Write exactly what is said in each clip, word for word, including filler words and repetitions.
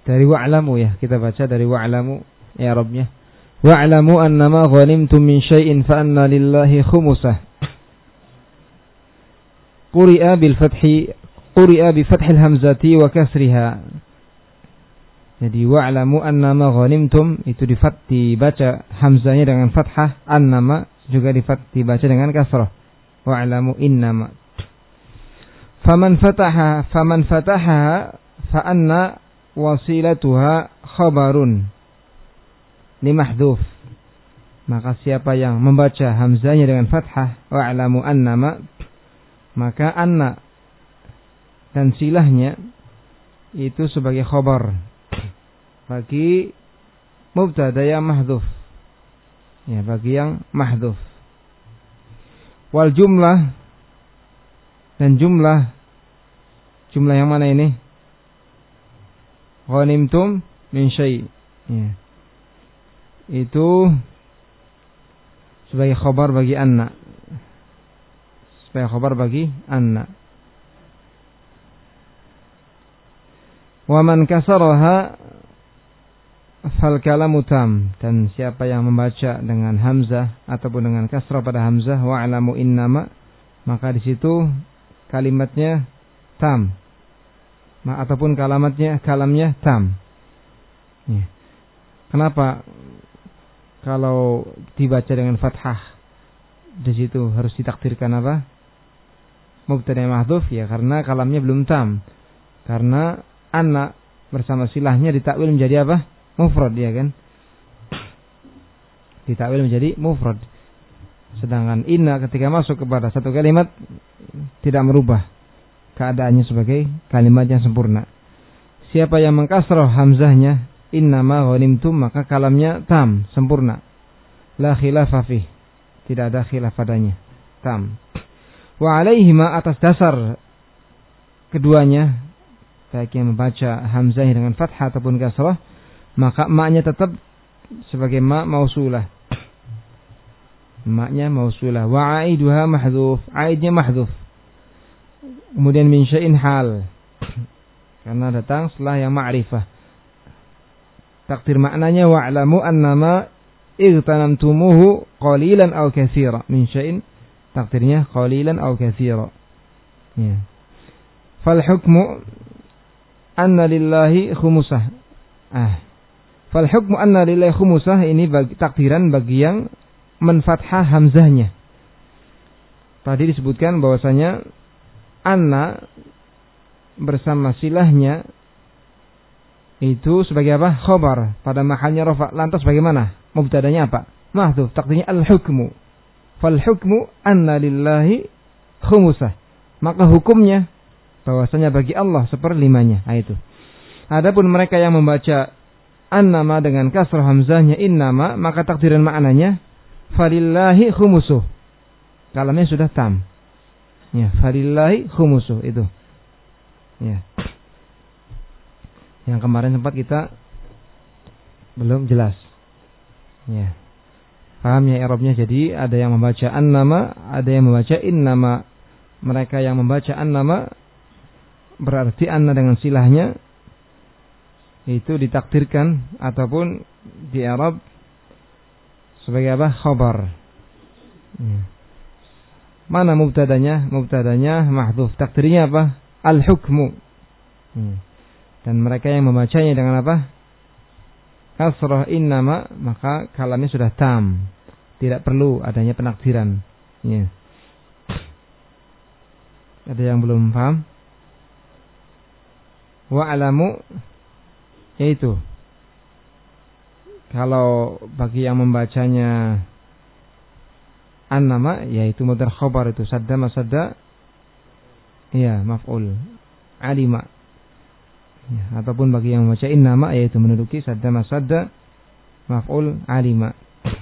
Dari wa'lamu ya, kita baca dari wa'lamu ya Rabbnya. Wa'lamu annama ghanimtum min syai'in fa anna lillahi khumusah. Quri'a bil fathi, quri'a bi fathil hamzati wa kasriha. Jadi wa'lamu annama ghanimtum itu difat dibaca hamzanya dengan fathah, annama juga difat dibaca dengan kasrah. Wa'lamu innama. Faman fataha faman fataha fa anna wasilatuha khabarun limahdhuf. Maka siapa yang membaca hamzanya dengan fathah wa'lamu annama, maka anna dan silahnya itu sebagai khabar bagi mubtada yang mahdhuf. Ya, bagi yang mahdhuf. Wal jumlah, dan jumlah jumlah yang mana ini? Ghanimtum min syai'. Ya. Itu sebagai khabar bagi anna. Sebagai khabar bagi anna. Wa man kasaraha fal kalamu tam. Dan siapa yang membaca dengan hamzah ataupun dengan kasrah pada hamzah wa'lamu innama, maka di situ kalimatnya tam. Ataupun kalimatnya kalamnya tam. Ya. Kenapa kalau dibaca dengan fathah di situ harus ditakdirkan apa? Mubtada mahdhuf, ya karena kalamnya belum tam. Karena anna bersama silahnya ditakwil menjadi apa? Mufrad, ya kan? Ditakwil menjadi mufrad. Sedangkan inna ketika masuk kepada satu kalimat tidak merubah keadaannya sebagai kalimat yang sempurna. Siapa yang mengkasrah hamzahnya innama ghanimtum, maka kalamnya tam, sempurna. La khilafa fih, tidak ada khilaf padanya, tam. Wa alaihima, atas dasar keduanya, baik yang membaca hamzahnya dengan fathah ataupun kasrah, maka maknya tetap sebagai ma mausulah. Maknya mausulah. Wa aiduha mahdhuf, aidnya mahdhuf. Kemudian min syai'in hal, karena datang setelah yang ma'rifah. Takdir maknanya wa'lamu annama igtanamtumuhu qalilan aw katsira. Min syai'in takdirnya qalilan aw katsira. Ya. Fal hukmu anna lillahi khumusah. Ah. Fal hukmu anna lillahi khumusah, ini bagi, takdiran bagi yang menfathah hamzahnya. Tadi disebutkan bahwasanya anna bersama silahnya itu sebagai apa? Khabar pada mahalnya rafa. Lantas bagaimana? Mubtadanya apa? Mahdhuf, takdirnya al-hukmu. Fal hukmu anna lillahi khumusah. Maka hukumnya bahwasanya bagi Allah seperlimanya. Nah, itu. Adapun mereka yang membaca annama dengan kasrah hamzahnya innama, maka takdiran maknanya falillahi khumusuh. Kalamnya sudah tam. Ya, falillahi khumusuh itu. Ya. Yang kemarin sempat kita belum jelas. Ya. Paham ya i'rabnya? Jadi ada yang membaca annama, ada yang membaca innama. Mereka yang membaca annama berarti anna dengan silahnya itu ditakdirkan ataupun di i'rab sebagai apa? Khabar. Ya. Mana mubtadanya? Mubtadanya mahdhuf. Takdirnya apa? Al-hukmu. Hmm. Dan mereka yang membacanya dengan apa? Kasrah innama, maka kalamnya sudah tam. Tidak perlu adanya penakdiran. Ya. Ada yang belum paham? Wa'lamu, yaitu kalau bagi yang membacanya annama, yaitu mudhar khabar itu sadda masadda, ya maf'ul alima. Ya, ataupun bagi yang membaca innama, yaitu menduduki sadda masadda maf'ul alima.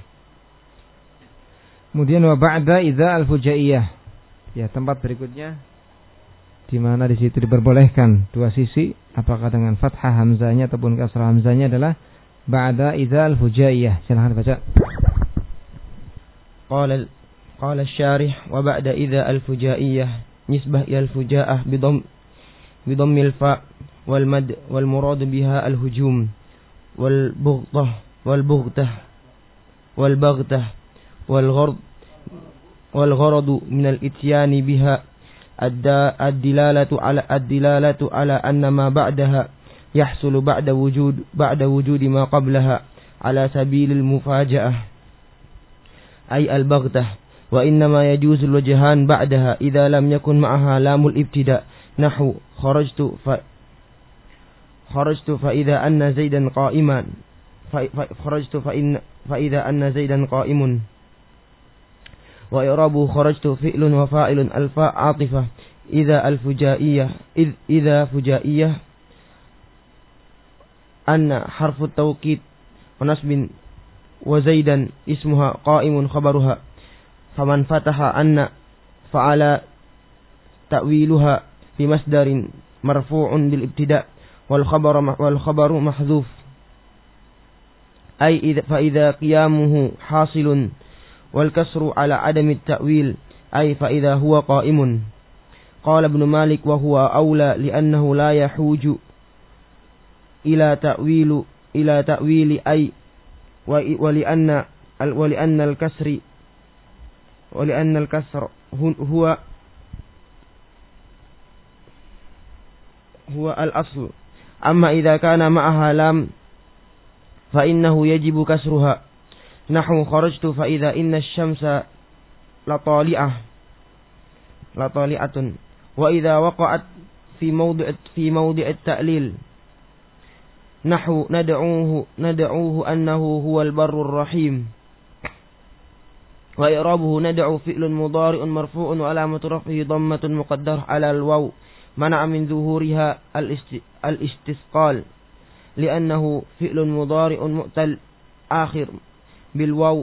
Kemudian wa ba'da idza al-fujaiyah. Ya, tempat berikutnya di mana di situ diperbolehkan dua sisi, apakah dengan fathah hamzahnya ataupun kasrah hamzahnya, adalah ba'da idza al-fujaiyah. Silakan baca. Qala قال الشارح وبعد إذا الفجائية نسبة إلى الفجاءة بضم بضم الفاء والمد والمراد بها الهجوم والبغضة والبغتة والبغتة والغرض والغرض من الاتيان بها الدلالة على الدلالة على أن ما بعدها يحصل بعد وجود بعد وجود ما قبلها على سبيل المفاجأة أي البغتة. وإنما يجوز الوجهان بعدها إذا لم يكن معها لام الابتداء نحو خرجت ف خرجت فإذا أن زيدا قائما خرجت فإن فإذا أن زيدا قائم. وإعرابه خرجت فعل وفاعل الفاء عاطفة إذا الفجائية إذ إذا فجائية أن حرف التوكيد ونصب وزيدا اسمها قائم خبرها. فمن فتح أن فعلى تأويلها في مصدر مرفوع بالابتداء والخبر والخبر محذوف أي إذا فإذا قيامه حاصل والكسر على عدم التأويل أي فإذا هو قائم. قال ابن مالك وهو أولى لأنه لا يحوج إلى تأويل إلى تأويل أي ولأن ولأن الكسر ولأن الكسر هو هو الأصل. أما إذا كان معها لام فإنه يجب كسرها نحو خرجت فإذا إن الشمس لطالعة لطالعة. وإذا وقعت في موضع في موضع التأليل نحو ندعوه ندعوه أنه هو البر الرحيم. وإعرابه ندعو فعل مضارع مرفوع وعلامة رفعه ضمة مقدرة على الواو منع من ظهورها الاستثقال لأنه فعل مضارع مؤتل آخر بالواو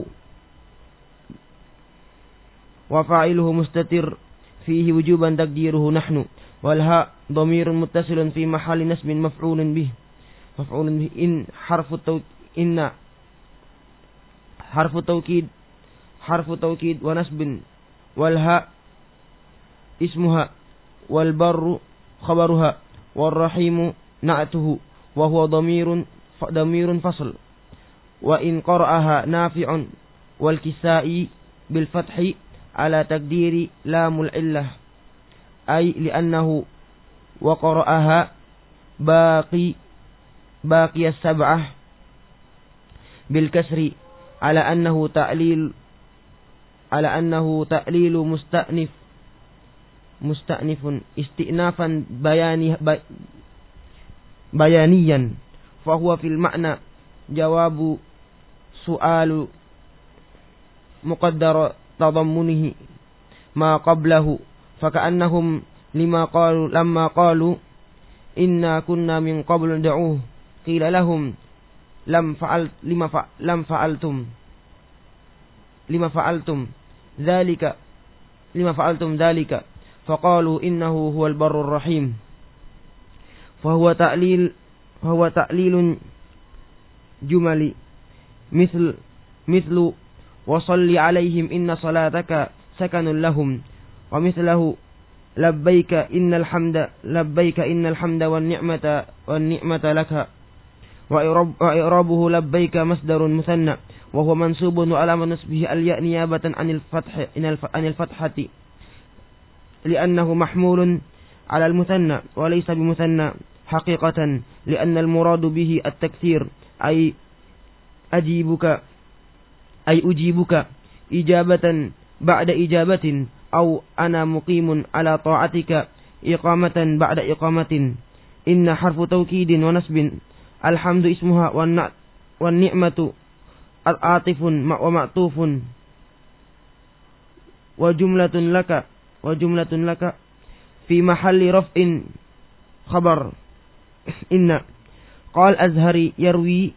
وفاعله مستتر فيه وجوبا تقديره نحن. والهاء ضمير متصل في محل نسب مفعول به مفعول به إن حرف التوكيد إن حرف التوكيد حرف توكيد ونسب والهاء اسمها والبر خبرها والرحيم نعته وهو ضمير ضمير فصل. وإن قرأها نافع والكسائي بالفتح على تقدير لام العلة أي لأنه وقرأها باقي باقي السبعة بالكسر على أنه تعليل على أنه تأليل مستأنف مستأنف استئنافا بياني بيانيا فهو في المعنى جواب سؤال مقدر تضمنه ما قبله. فكأنهم لما قالوا لما قالوا إنا كنا من قبل ندعوه قيل لهم لم فعلت لما فعل لم فعلتم لما فعلتم ذلك لما فعلتم ذلك فقالوا إنه هو البر الرحيم. فهو تعليل فهو تعليل جملي مثل مثل وصل عليهم إن صلاتك سكن لهم ومثله لبيك إن الحمد لبيك إن الحمد والنعمة والنعمة لك. وإعرابه لبيك مصدر مثنى وهو منصوب وعلامة نصبه الياء نيابة عن الفتح عن الفتحة لأنه محمول على المثنى وليس بمثنى حقيقة لأن المراد به التكثير أي أجيبك أي أجيبك إجابة بعد إجابة أو أنا مقيم على طاعتك إقامة بعد إقامة. إن حرف توكيد ونسب الحمد اسمها والنعمة عاطف ومعطوف وجملة لك وجملة لك في محل رفع خبر إن. قال أزهري يروي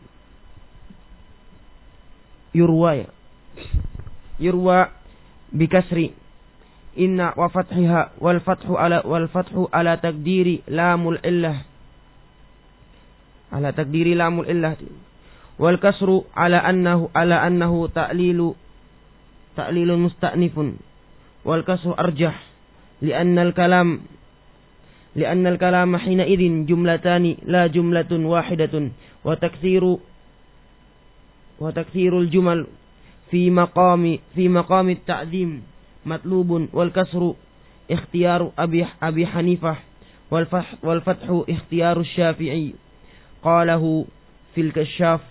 يروى يروى بكسر إن وفتحها والفتح على والفتح على تقدير لام العلة على تقدير لام العلة والكسر على أنه على أنه تعليل تعليل مستأنف والكسر أرجح لأن الكلام لأن الكلام حينئذ جملتان لا جملة واحدة وتكثير وتكثير الجمل في مقام في مقام التعظيم مطلوب والكسر اختيار أبي أبي حنيفة والفتح والفتح اختيار الشافعي قاله في الكشاف.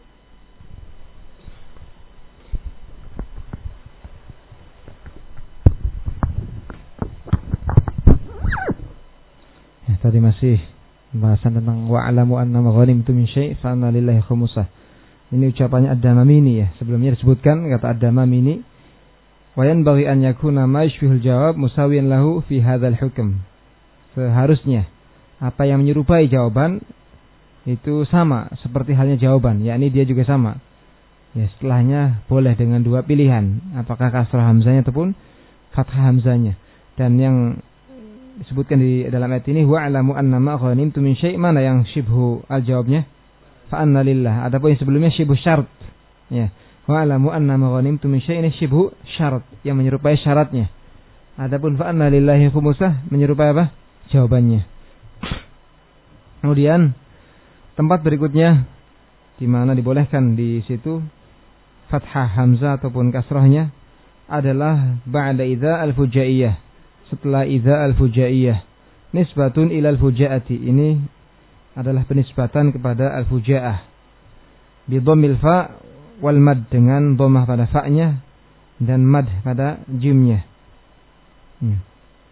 Tadi masih bahasan tentang wa'lamu annama ghanimtum min syai' fa anna lillahi khumusah. Ini ucapannya Ad-Damamini ya. Sebelumnya disebutkan kata Ad-Damamini wa yanbaghi an yakuna ma yushbihul jawab musawiyan lahu fi hadzal hukm. Seharusnya apa yang menyerupai jawaban itu sama seperti halnya jawaban, yakni dia juga sama. Ya, setelahnya boleh dengan dua pilihan, apakah kasrah hamzanya ataupun fathah hamzanya. Dan yang disebutkan di dalam ayat ini wa'lamu annama ghanimtum min syai', mana yang syibhu al-jawabnya fa anna lillah. Adapun yang sebelumnya syibhu syarat. Ya, wa'lamu annama ghanimtum min syai' ini syibhu syarat yang menyerupai syaratnya. Adapun fa anna lillahi khumusah menyerupai apa? Jawabannya. Kemudian tempat berikutnya di mana dibolehkan di situ fathah hamzah ataupun kasrahnya adalah ba'da idza al-fujaiyah. Setelah idza al-fujaiyah, nisbatun ila al-fujaati, ini adalah penisbatan kepada al-fujaah bi dhammil fa wal mad, dengan dhammah pada fa-nya dan mad pada jimnya. hmm.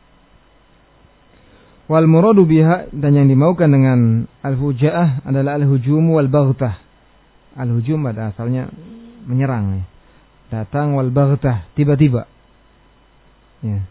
Wal muradu biha, dan yang dimaukan dengan al-fujaah adalah al-hujum wal baghtah. Al-hujum pada asalnya menyerang, datang, wal baghtah tiba-tiba. Ya.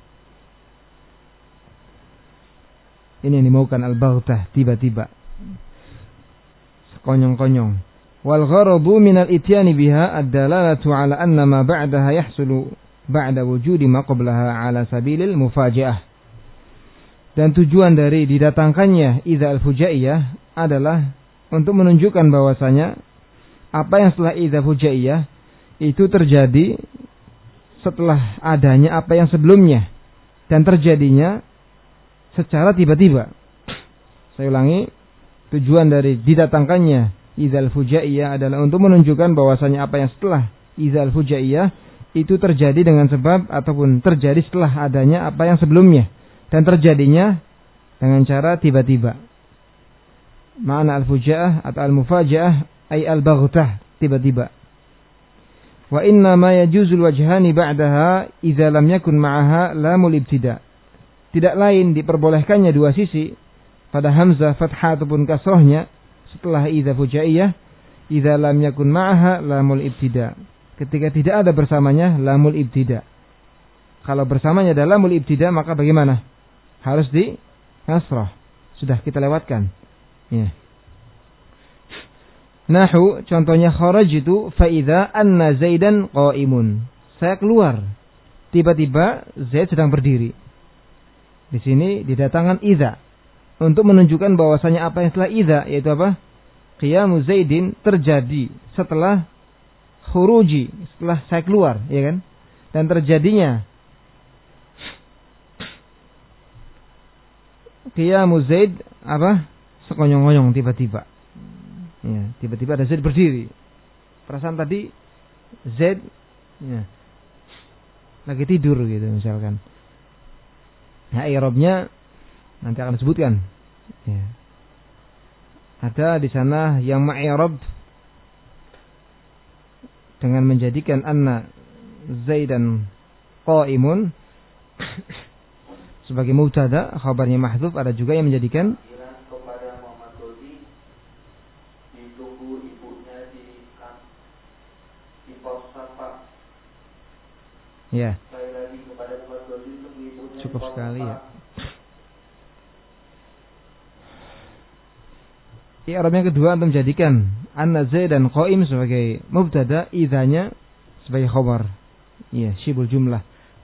Ini yang dimaukan al-baghtah, tiba-tiba, sekonyong-konyong. Wal gharabu min al-ityani biha ad-dalalatu ala anna ma ba'daha yahsulu ba'da wujudi ma qablaha ala sabilil mufaji'ah. Dan tujuan dari didatangkannya idza al-fujaiyah adalah untuk menunjukkan bahwasanya apa yang setelah idza fujaiyah itu terjadi setelah adanya apa yang sebelumnya, dan terjadinya secara tiba-tiba. Saya ulangi, tujuan dari didatangkannya idzal fujaiyah adalah untuk menunjukkan bahwasanya apa yang setelah idzal fujaiyah itu terjadi dengan sebab ataupun terjadi setelah adanya apa yang sebelumnya, dan terjadinya dengan cara tiba-tiba. Makna al-fujaah atau al-mufajaah ay al-baghtah, tiba-tiba. Wa inna ma yajuzul wajhani ba'daha idza lam yakun ma'aha lamul ibtida'. Tidak lain diperbolehkannya dua sisi pada hamzah fathah ataupun kasrahnya setelah idza fujaiyah, idza lam yakun ma'aha lamul ibtida', ketika tidak ada bersamanya lamul ibtida'. Kalau bersamanya ada lamul ibtida', maka bagaimana? Harus di kasrah. Sudah kita lewatkan. Ya. Nahu, contohnya kharajtu fa idza anna Zaidan qa'imun. Saya keluar, tiba-tiba Zaid sedang berdiri. Di sini didatangkan idza untuk menunjukkan bahwasanya apa yang setelah idza, yaitu apa? Qiyamu Zaidin terjadi setelah khuruji, setelah saya keluar, ya kan? Dan terjadinya qiyamu Zaid apa? Sekonyong-konyong, tiba-tiba. Ya, tiba-tiba ada Zaid berdiri. Perasaan tadi Zaid ya, lagi tidur gitu misalkan. Nah, i'rabnya nanti akan disebutkan. Ya. Ada di sana yang ma'irab dengan menjadikan anna Zaidan qa'imun sebagai mubtada, khabarnya mahdzuf. Ada juga yang menjadikan ya. Cukup sekali ya. I'rab yang kedua untuk menjadikan anna Zaidan qa'im sebagai mubtada, idzanya sebagai khabar. Ya, syibul jumlah.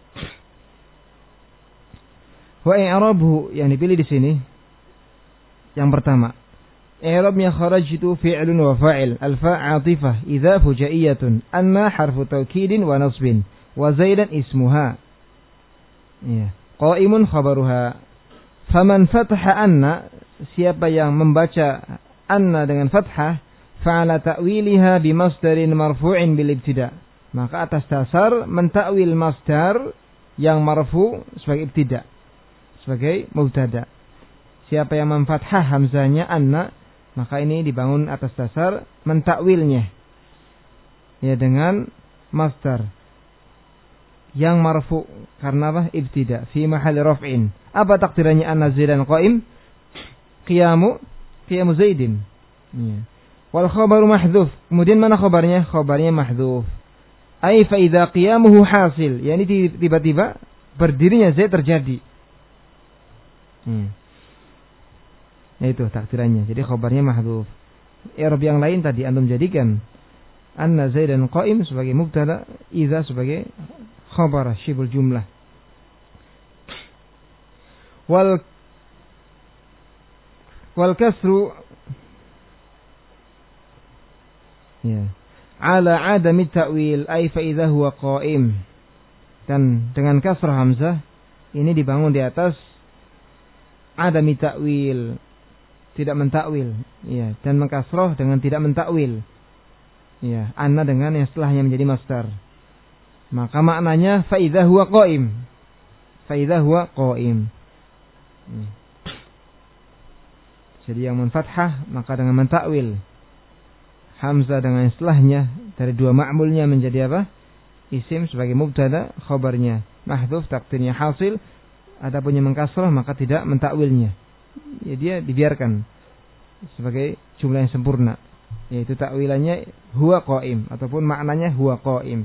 Wa i'rabuhu yang dipilih di sini yang pertama, i'rabnya kharajtu fi'lun wa fa'il, al-fa' 'atifah, idza fujaiyatun, anna harfu taukidin wa nasbin, wa Zaidan ismuha. Ya. Qa'imun khabaruha, Faman fatha anna, siapa yang membaca anna dengan fathah, fa'ala ta'wiliha bimasdarin marfu'in bil ibtida. Maka atas dasar mentakwil masdar yang marfu sebagai ibtida, sebagai mubtada. Siapa yang memfathah hamzahnya anna, maka ini dibangun atas dasar mentakwilnya ya dengan masdar yang marfu karena apa? Ibtida fi mahalli raf'in. Apa takdirannya anna zaidan qa'im? Qiyamu qiyamu zaidin. Ya. Wal khabaru mahdhuf. Kemudian mana khabarnya? Khabarnya mahdhuf. Ai fa idza qiyamuhu hasil, yakni tiba-tiba berdirinya Zaid terjadi. Hmm. Ya itu takdirannya. Jadi khabarnya mahdhuf. I'rab yang lain tadi antum jadikan anna Zaidan qa'im sebagai mubtada, idza sebagai khabar syibul jumlah. Wal wal kasru ya ala adami ta'wil ay fa idza huwa qa'im. Dan dengan kasrah hamzah ini dibangun di atas adami ta'wil, tidak mentakwil, ya, dan mengkasrah dengan tidak mentakwil. Ya, anna dengan yang setelahnya menjadi masdar. Maka maknanya fa idza huwa qa'im. Fa idza huwa qa'im. Ya. Jadi yang menfathah maka dengan mentakwil. Hamzah dengan istilahnya dari dua ma'mulnya menjadi apa? Isim sebagai mubtada, khabarnya mahdhuf, takdirnya hasil. Adapun yang mengkasrah maka tidak mentakwilnya. Ya, dia dibiarkan sebagai jumlah yang sempurna, yaitu takwilannya huwa qa'im ataupun maknanya huwa qa'im.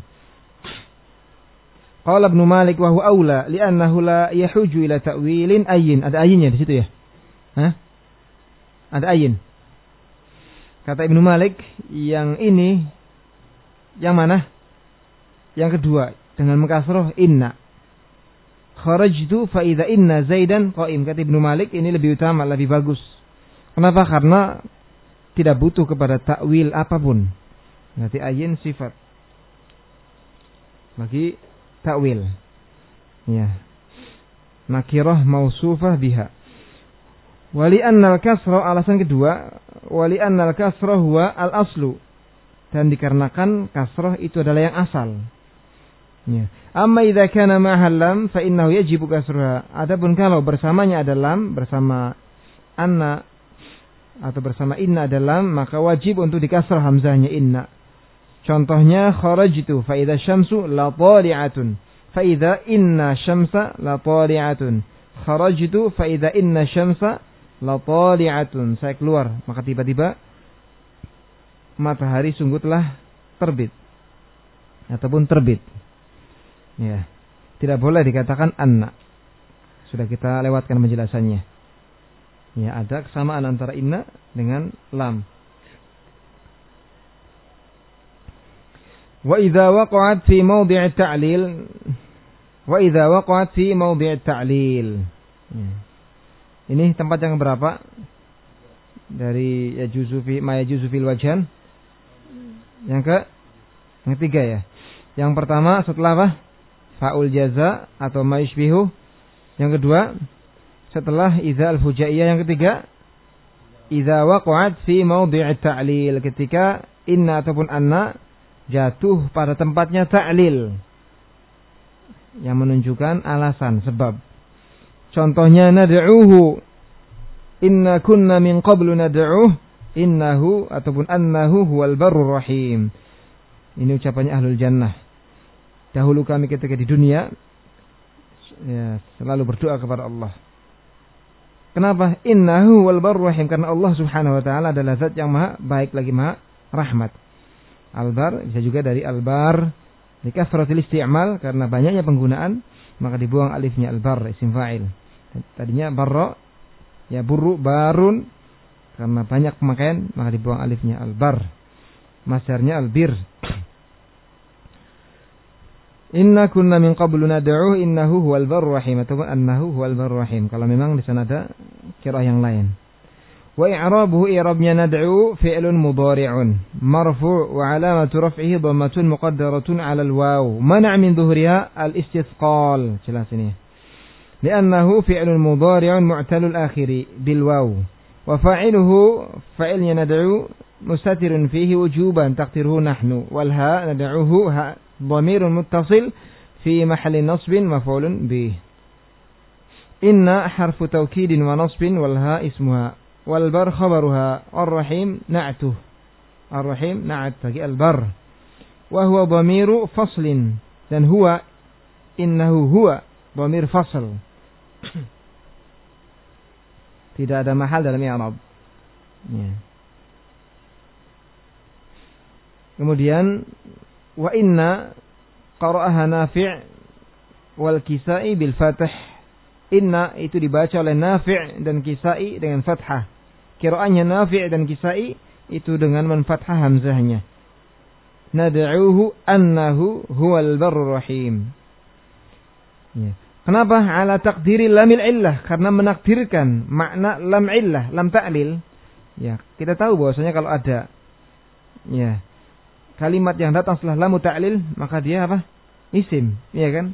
Qala Ibnu Malik wa huwa aula li'annahu la yahuju ila ta'wilin ayyin. Ada ayinnya di situ ya? Hah? Ada ayin. Kata Ibnu Malik, yang ini yang mana? Yang kedua dengan mengkasrah inna. Kharajtu fa idza inna Zaidan qa'im. Kata Ibnu Malik ini lebih utama, lebih bagus. Kenapa? Karena tidak butuh kepada takwil apapun. Berarti ayin sifat bagi takwil. Ya. Nakirah mausufah biha. Wali annal kasra, alasan kedua, wali annal kasra huwa al-aslu. Dan dikarenakan kasrah itu adalah yang asal. Ya. Amma idza kana ma'al lam fa innahu yajibu kasruha. Adapun kalau bersamanya ada lam, bersama anna atau bersama inna ada lam, maka wajib untuk dikasrah hamzahnya inna. Contohnya kharajtu fa idza syamsu la tali'atun. Fa idza inna syamsa la tali'atun. Kharajtu fa idza inna syamsa la tali'atun. Saya keluar, maka tiba-tiba matahari sungguh telah terbit ataupun terbit. Ya, tidak boleh dikatakan anna. Sudah kita lewatkan penjelasannya. Ya, ada kesamaan antara inna dengan lam. Wa idza waqa'at fi mawdi' at-ta'lil wa idza waqa'at fi mawdi' at-ta'lil. Ya. Ini tempat yang berapa? Dari yajuzu fi ma yajuzu fil wajhan. Yang ke yang ketiga ya. Yang pertama setelah apa? Fa'ul jaza atau ma yushbihu. Yang kedua setelah idza al-fujaiyah. Yang ketiga idza waqa'at fi mawdi' at-ta'lil, ketika inna ataupun anna jatuh pada tempatnya ta'lil yang menunjukkan alasan, sebab. Contohnya nad'uhu, inna kunna min qablu nad'uh, innahu ataupun annahu huwal barur rahim. Ini ucapannya ahlul jannah. Dahulu kami ketika di dunia ya, selalu berdoa kepada Allah. Kenapa? Innahu huwal barur rahim, karena Allah Subhanahu wa taala adalah zat yang maha baik lagi maha rahmat. Albar bisa juga dari albar di kasratil isti'mal, karena banyaknya penggunaan maka dibuang alifnya, albar isim fa'il. Tadinya barra ya burru barun, karena banyak pemakaian maka dibuang alifnya, albar. Masdarnya albir. Inna kunna min qablu nad'uhu innahu huwal barur rahim, atau annahu huwal barur rahim. Kalau memang di sana ada qiraah yang lain. Wa i'rabuhu, i'rabnya nad'u fi'lun mudhari'un marfu' wa 'alamatu raf'ihi dhammatun muqaddaratun 'ala al-waw mana' min dhuhriha al-istithqal. Jelas ini. Li'annahu fi'lun mudhari'un mu'talul akhiri bil waw. Wa fa'iluhu fa'ilnya nad'u mustatirun fihi wujuban taqdiruhu nahnu. Wal ha nad'uhu ha dhamirun muttasil fi mahalli nasbin maf'ulun bih. Inna harfu tawkidin wa nasbin wal ha ismuha. Wal bar khabaruha. Ar-rahim na'tuh. Ar-rahim na'at bagi al-bar. Wa huwa dhamiru faslin. Dan huwa innahu huwa dhamir fasl. Tidak ada mahal dalam i'rab. Ya. Kemudian wa inna qara'aha Nafi' wal Kisai bil fath. Inna itu dibaca oleh Nafi' dan Kisai dengan fathah. Qira'ahnya Nafi' dan Kisai itu dengan menfathah hamzahnya. Nad'uhu annahu huwal barrur rahim. Ya. Kenapa? Ala takdiri lamil illah, karena menakdirkan makna lam illah, lam ta'lil. Ya, kita tahu bahwasanya kalau ada ya kalimat yang datang setelah lam ta'lil, maka dia apa? Isim, ya kan?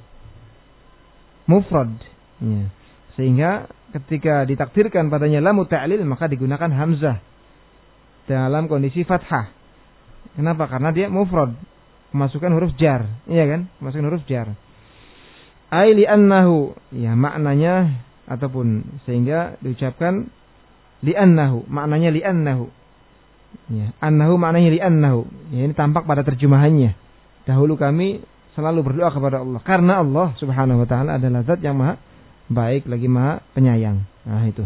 Mufrad. Ya. Sehingga ketika ditakdirkan padanya lam ta'lil, maka digunakan hamzah dalam kondisi fathah. Kenapa? Karena dia mufrad, memasukkan huruf jar, iya kan? Memasukkan huruf jar. Ai li'annahu, ya maknanya ataupun sehingga diucapkan li'annahu, maknanya li'annahu. Ya, annahu maknanya li'annahu. Ya, ini tampak pada terjemahannya. Dahulu kami selalu berdoa kepada Allah karena Allah Subhanahu wa taala adalah zat yang maha baik lagi maha penyayang. Nah, itu.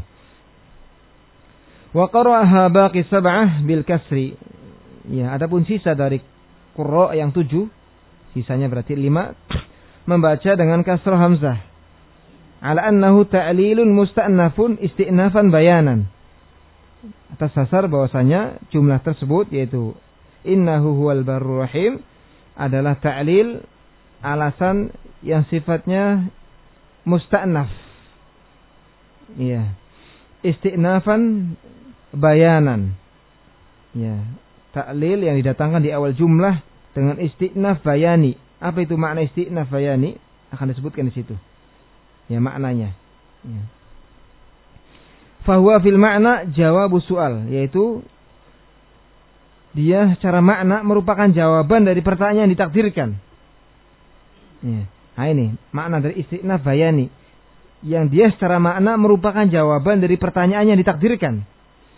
Wa qara'aha baqi sab'ah bil kasri. Ya, adapun sisa dari qurra yang tujuh, sisanya berarti lima, membaca dengan kasrah hamzah. Ala annahu ta'lilun musta'nafun isti'nafan bayanan. Atas dasar bahwasanya jumlah tersebut yaitu innahu huwal barrur rahim adalah ta'lil alasan yang sifatnya musta'naf. Iya. Isti'nafan bayanan. Ya. Ta'lil yang didatangkan di awal jumlah dengan isti'naf bayani. Apa itu makna isti'naf bayani? Akan disebutkan di situ. Ya, maknanya. Ya. Fahuwa fil makna jawabu soal, yaitu dia secara makna merupakan jawaban dari pertanyaan yang ditakdirkan. Ya. Nah ini makna dari isti'naf bayani, yang dia secara makna merupakan jawaban dari pertanyaan yang ditakdirkan.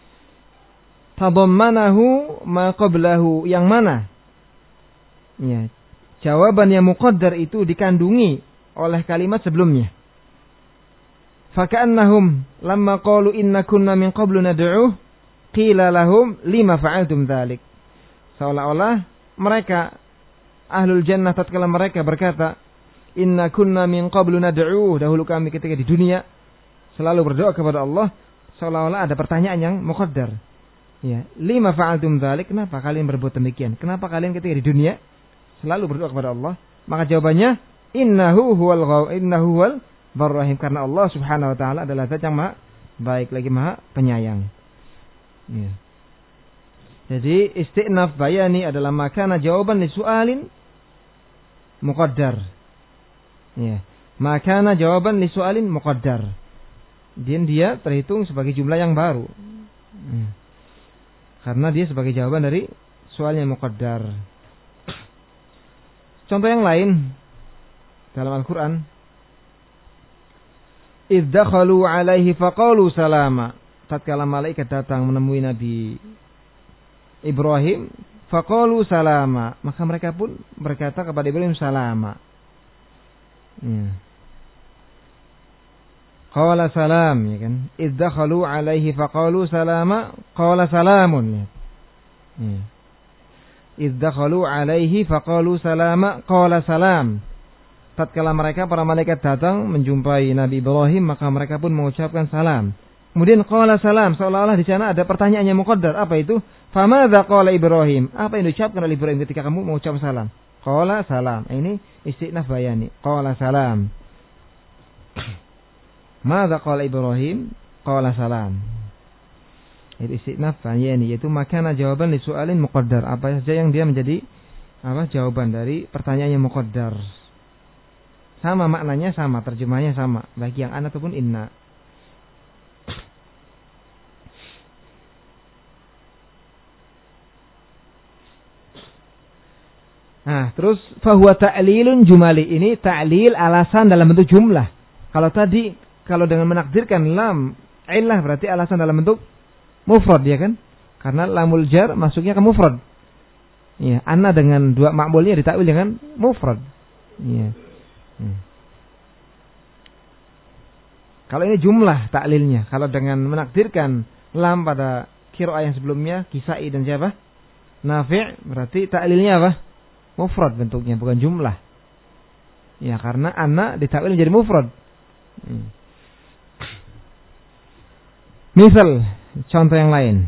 Tadammanahu ma qablahu, yang mana? Ya. Jawaban yang muqaddar itu dikandungi oleh kalimat sebelumnya. Faka'annahum lamma qalu inna kunna min qablu nad'uh qila lahum lima fa'altum dzalik. Seolah-olah mereka ahlul jannah tatkala mereka berkata inna kunna min qablu nad'uh, dahulu kami ketika di dunia selalu berdoa kepada Allah, seolah-olah ada pertanyaan yang muqaddar. Ya, lima fa'altum dzalik, kenapa kalian berbuat demikian? Kenapa kalian ketika di dunia selalu berdoa kepada Allah? Maka jawabannya innahu huwal ghaw innahu huwal barrahim, karena Allah Subhanahu wa taala adalah zat yang maha baik lagi maha penyayang. Ya. Jadi isti'naf bayani adalah makana jawaban li su'alin muqaddar. Ya. Makana jawaban li su'alin muqaddar. Dan dia terhitung sebagai jumlah yang baru. Ya. Karena dia sebagai jawaban dari soal yang muqaddar. Contoh yang lain dalam Al-Quran, idh dakhalu alaihi faqalu salama. Tatkala malaikat datang menemui Nabi Ibrahim, faqalu salama, maka mereka pun berkata kepada Ibrahim salama. Ya. Qala salam, ya kan? Idh dakhalu alaihi faqalu salama, qala salamun. Ya. Ya. Idh dakhalu alaihi faqalu salama, qala salam. Tatkala mereka para malaikat datang menjumpai Nabi Ibrahim, maka mereka pun mengucapkan salam. Kemudian qala salam, seolah-olah di sana ada pertanyaan yang muqaddar. Apa itu? Famadza qala Ibrahim? Apa yang diucapkan oleh Ibrahim ketika kamu mengucap salam? Qala salam. Ini isti'naf bayani. Qala salam. Madza qala Ibrahim? Qala salam. Itu isti'naf bayani, yaitu makana jawaban li su'alin muqaddar. Apa saja yang dia menjadi apa jawaban dari pertanyaan yang muqaddar. Sama maknanya sama, terjemahnya sama, baik yang an ataupun inna. Nah, terus fahuwa ta'lilun jumali, ini ta'lil alasan dalam bentuk jumlah. Kalau tadi kalau dengan menakdirkan lam illah berarti alasan dalam bentuk mufrad ya kan? Karena lamul jar masuknya ke mufrad. Ya, anna dengan dua ma'mulnya ditakwil dengan mufrad. Ya. Hmm. Kalau ini jumlah taklilnya. Kalau dengan menakdirkan lam pada qiraah yang sebelumnya Kisai dan siapa? Nafi', berarti taklilnya apa? Mufrad bentuknya, bukan jumlah. Ya, karena anna ditakwil menjadi mufrad. Hmm. Misal, contoh yang lain.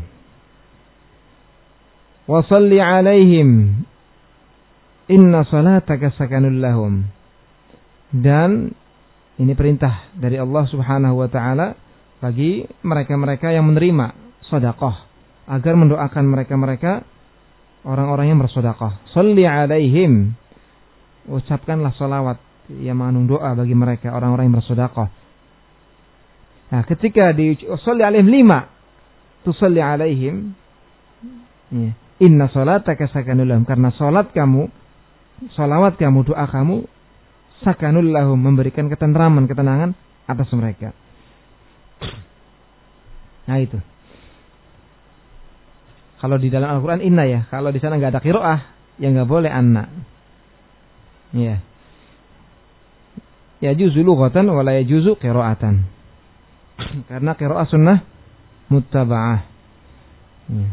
Wa shalli 'alaihim inna salataka sakanul lahum. Dan ini perintah dari Allah Subhanahu wa taala bagi mereka-mereka yang menerima sedekah agar mendoakan mereka-mereka orang-orang yang bersedekah. Shalli 'alaihim, ucapkanlah salawat yang mengandung doa bagi mereka orang-orang yang bersedekah. Nah, ketika di shalli 'alaihim lima, tusalli 'alaihim, ya, inna salataka sakanul lahum, karena salat kamu, salawat kamu, doa kamu sakanul lahum, memberikan ketentraman, ketenangan atas mereka. Nah itu. Kalau di dalam Al-Quran inna ya, kalau di sana nggak ada qiraah, ya nggak boleh anna. Ya. Ya juzu lughatan wa la yajuzu qiraatan. Karena qiraah sunnah muttaba'ah. Ya.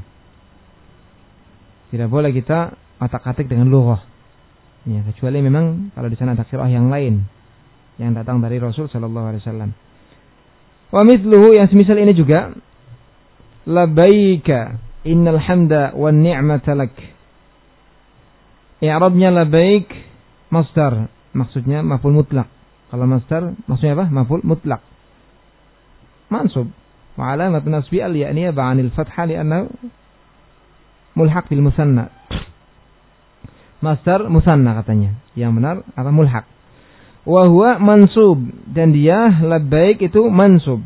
Tidak boleh kita atak-atik dengan lughah. Ya, kecuali memang kalau di sana ada qiraah yang lain yang datang dari Rasul sallallahu alaihi wasallam. Wa mithluhu, yang semisal ini juga, labbaika innal hamda wan ni'mata lak. I'rabnya labbaik masdar, maksudnya maf'ul mutlaq. Kalau masdar maksudnya apa? Maf'ul mutlaq. Mansub. Wa alamat nasbi al-ya'niyah ba'anil fathah li'annahu mulhaq bil musanna. Masdar musanna katanya. Yang benar apa? Mulhaq. Wa huwa mansub, dan dia labbaik itu mansub.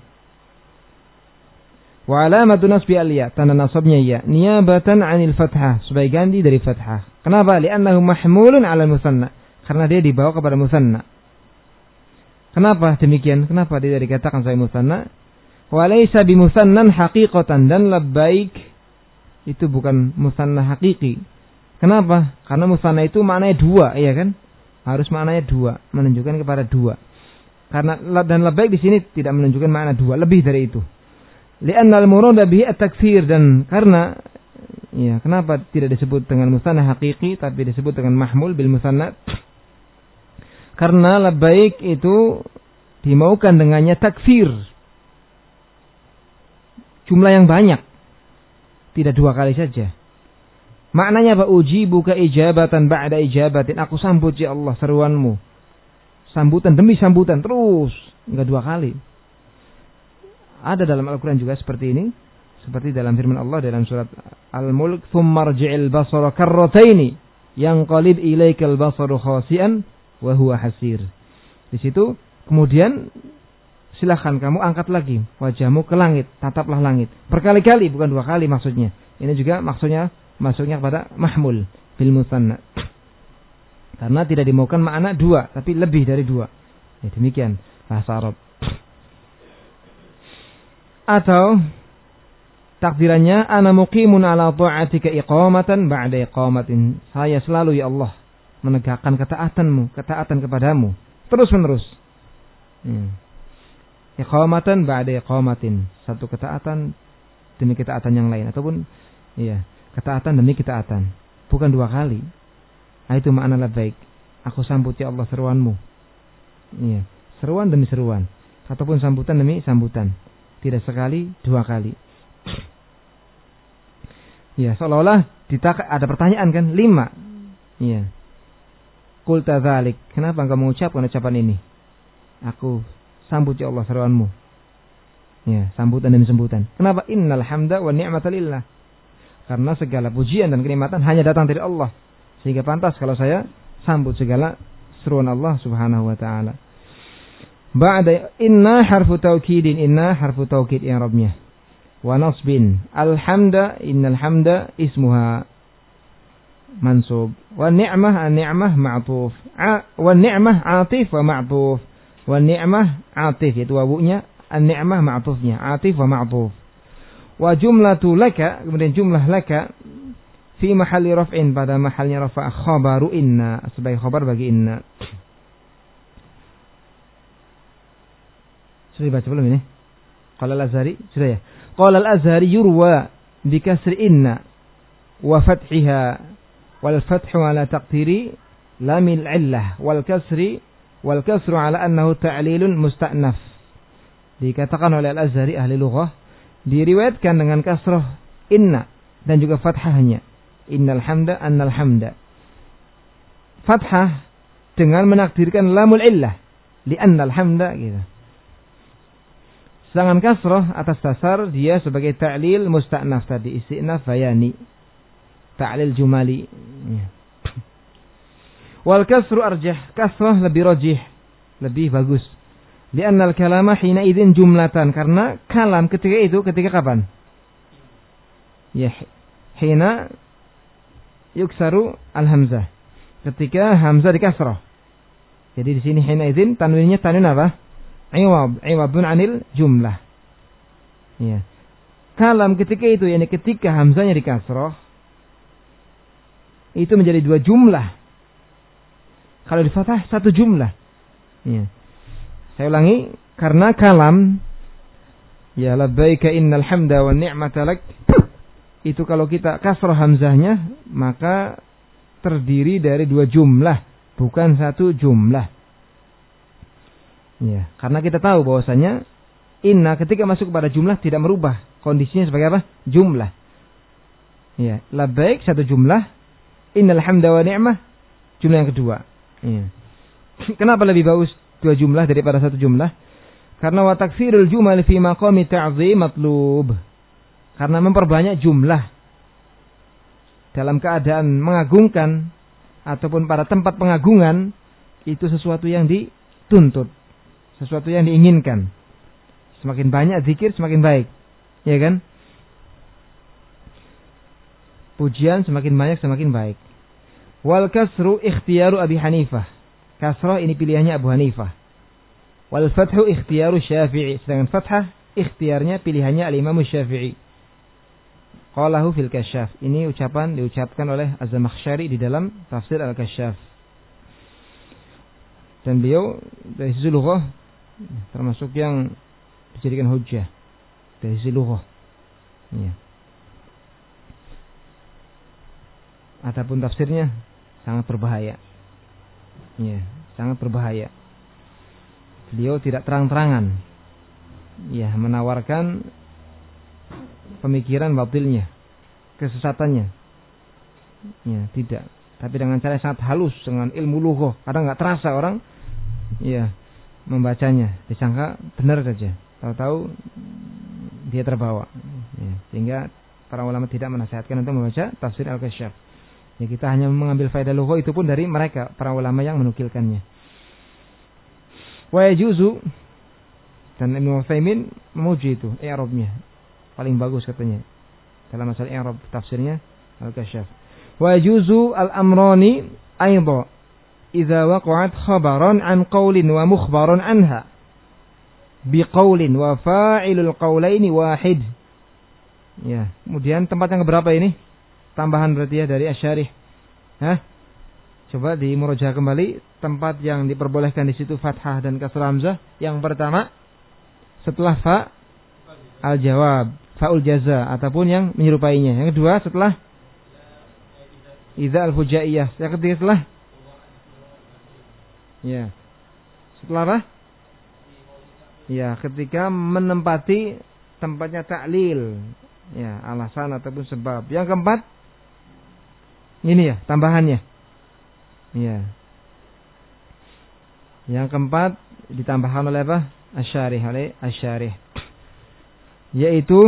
Wa alamatu nasbi al-ya, tanda nasabnya ya, niyabatan 'anil fathah, sebagai ganti dari fathah. Kenapa? Li'annahu mahmulun 'ala musanna, karena dia dibawa kepada musanna. Kenapa demikian? Kenapa dia dikatakan sebagai musanna? Wa laysa bi musannan haqiqatan, dan labbaik itu bukan musanna hakiki. Kenapa? Karena musanna itu maknanya dua, iya kan? Harus maknanya dua, menunjukkan kepada dua. Karena dan labbaik di sini tidak menunjukkan makna dua, lebih dari itu. Li'anna al-murada bihi at-takfir, dan karena ya, kenapa tidak disebut dengan musanna hakiki tapi disebut dengan mahmul bil musanna? Karena labbaik itu dimaukan dengannya takfir. Jumlah yang banyak. Tidak dua kali saja. Maknanya apa? Ujibuka ijabatan ba'da ijabatin. Aku sambut ya Allah seruanmu. Sambutan demi sambutan terus, enggak dua kali. Ada dalam Al-Quran juga seperti ini. Seperti dalam firman Allah dalam surat Al-Mulk, "Tsumma rji'il basara karrataini yanqalib ilaikal basaru khasi'an wa huwa hasir." Di situ kemudian silakan kamu angkat lagi wajahmu ke langit, tataplah langit. Berkali-kali, bukan dua kali maksudnya. Ini juga maksudnya masuknya kepada mahmul bil musanna. Karena tidak dimaukan makna dua, tapi lebih dari dua. Ya, demikian bahasa Arab. Atau takdirannya, ana muqimun ala ta'atika iqamatan ba'da iqamatin. Saya selalu ya Allah menegakkan ketaatanmu, ketaatan kepadamu terus menerus. Hmm. Iqamatan ba'da iqamatin, satu ketaatan demi ketaatan yang lain, ataupun iya, ketaatan demi ketaatan, bukan dua kali. Nah, itu makna labbaik. Aku sambut ya Allah seruanmu. Iya, seruan demi seruan, ataupun sambutan demi sambutan. Tidak sekali, dua kali. Ya, seolah-olah ditak- ada pertanyaan kan? Lima. Iya. Qulta dzalik. Kenapa engkau mengucapkan ucapan ini? Aku sambut ya Allah seruanmu. Ya, sambutan demi sambutan. Kenapa? Innal hamda wa ni'mata lillah. Karena segala pujian dan kenikmatan hanya datang dari Allah. Sehingga pantas kalau saya sambut segala seruan Allah Subhanahu wa taala. Ba'da inna harfu taukidin, inna harfu taukid i'rabnya. Wa nasbin alhamda, innal hamda ismuha mansub. Wa ni'mah, an-ni'mah ma'tuf. Wa ni'mah atif wa ma'tuf. Wa ni'mah atif itu wabunya, an-ni'mah ma'tufnya, atif wa ma'tuf. Wa jumlatu laka, kemudian jumlah laka fi mahalli raf'in, pada mahalnya rafa' khabaru inna, sebagai khabar bagi inna. Sudah baca belum ini? Qala al-Azhari, sudah ya? Qala al-Azhari yurwa bi kasri inna wa fathiha wal fathu ala taqdiri lamil illah wal kasri wal kasru ala annahu ta'lilun musta'naf. Dikatakan oleh al-Azhari ahli lughah, diriwayatkan dengan kasrah inna dan juga fathahnya. Innal hamda, annal hamda. Fathah dengan menakdirkan lamul illah li annal hamda gitu. Sedangkan kasrah atas dasar dia sebagai ta'lil musta'naf tadi, isti'naf bayani, ta'lil jumali. Wal kasru arjah, kasrah lebih rajih, lebih bagus. Li'anna al-kalama hina idzin jumlatan, karena kalam ketika itu ketika kapan? Ya, hina yuksaru al-hamzah. Ketika hamzah dikasrah. Jadi di sini hina idzin tanwinnya tanwin apa? Iwab, iwabun anil jumlah. Ya. Kalam ketika itu, yakni ketika hamzanya dikasrah, itu menjadi dua jumlah. Kalau di fathah satu jumlah. Ya. Saya ulangi, karena kalam, ya labbaika innal hamda wan ni'mata lak, itu kalau kita kasrah hamzahnya, maka terdiri dari dua jumlah, bukan satu jumlah. Ya, karena kita tahu bahwasanya inna ketika masuk kepada jumlah tidak merubah kondisinya sebagai apa? Jumlah. Ya, labbaik satu jumlah, innal hamda wa ni'mah jumlah yang kedua. Ya. Kenapa lebih bagus dua jumlah daripada satu jumlah? Karena wa takfirul jumal fi maqami ta'zim matlub. Karena memperbanyak jumlah dalam keadaan mengagungkan ataupun pada tempat pengagungan itu sesuatu yang dituntut, sesuatu yang diinginkan. Semakin banyak zikir semakin baik, ya kan? Pujian semakin banyak semakin baik. Wal kasru ikhtiyaru Abi Hanifah. Kasrah ini pilihannya Abu Hanifah. Wal fathu ikhtiyaru Syafi'i. Sedangkan fathah ikhtiarnya pilihannya Al-Imam Syafi'i. Qalahu fil Kasyaf. Ini ucapan diucapkan oleh Az-Zamakhsyari di dalam tafsir Al-Kasyaf. Dan beliau dari sisi lughah termasuk yang dijadikan hujjah dari sisi lughah. Ya. Adapun tafsirnya sangat berbahaya. Ya, sangat berbahaya. Beliau tidak terang-terangan ya menawarkan pemikiran batilnya, kesesatannya. Ya, tidak. Tapi dengan cara sangat halus, dengan ilmu lughah. Kadang enggak terasa orang ya membacanya, disangka benar saja. Tahu-tahu dia terbawa. Ya, sehingga para ulama tidak menasihatkan untuk membaca tafsir Al-Kasyaf. Ya, kita hanya mengambil faedah lughah itu pun dari mereka, para ulama yang menukilkannya. Wa yajuzu, dan Ibnu Utsaimin memuji itu i'rabnya. Paling bagus katanya dalam masalah i'rab tafsirnya Al-Kasyaf. Wa yajuzu al-amrani aidha idza waqa'at khabaran an qaulin wa mukhbaran anha bi qaulin wa fa'ilul qaulaini wahid. Ya, kemudian tempat yang berapa ini? Tambahan berarti ya dari Asy-Syarih. Hah? Coba di murojaah kembali tempat yang diperbolehkan di situ fathah dan kasrah hamzah. Yang pertama setelah fa al-jawab, faul jaza ataupun yang menyerupainya. Yang kedua setelah idza al-fujaiyah. Yang ketiga setelah ya. Setelah apa? Ya, ketika menempati tempatnya ta'lil. Ya, alasan ataupun sebab. Yang keempat ini ya, tambahannya. Ya. Yang keempat ditambahkan oleh apa? Asy-Syarih, oleh Asy-Syarih. Yaitu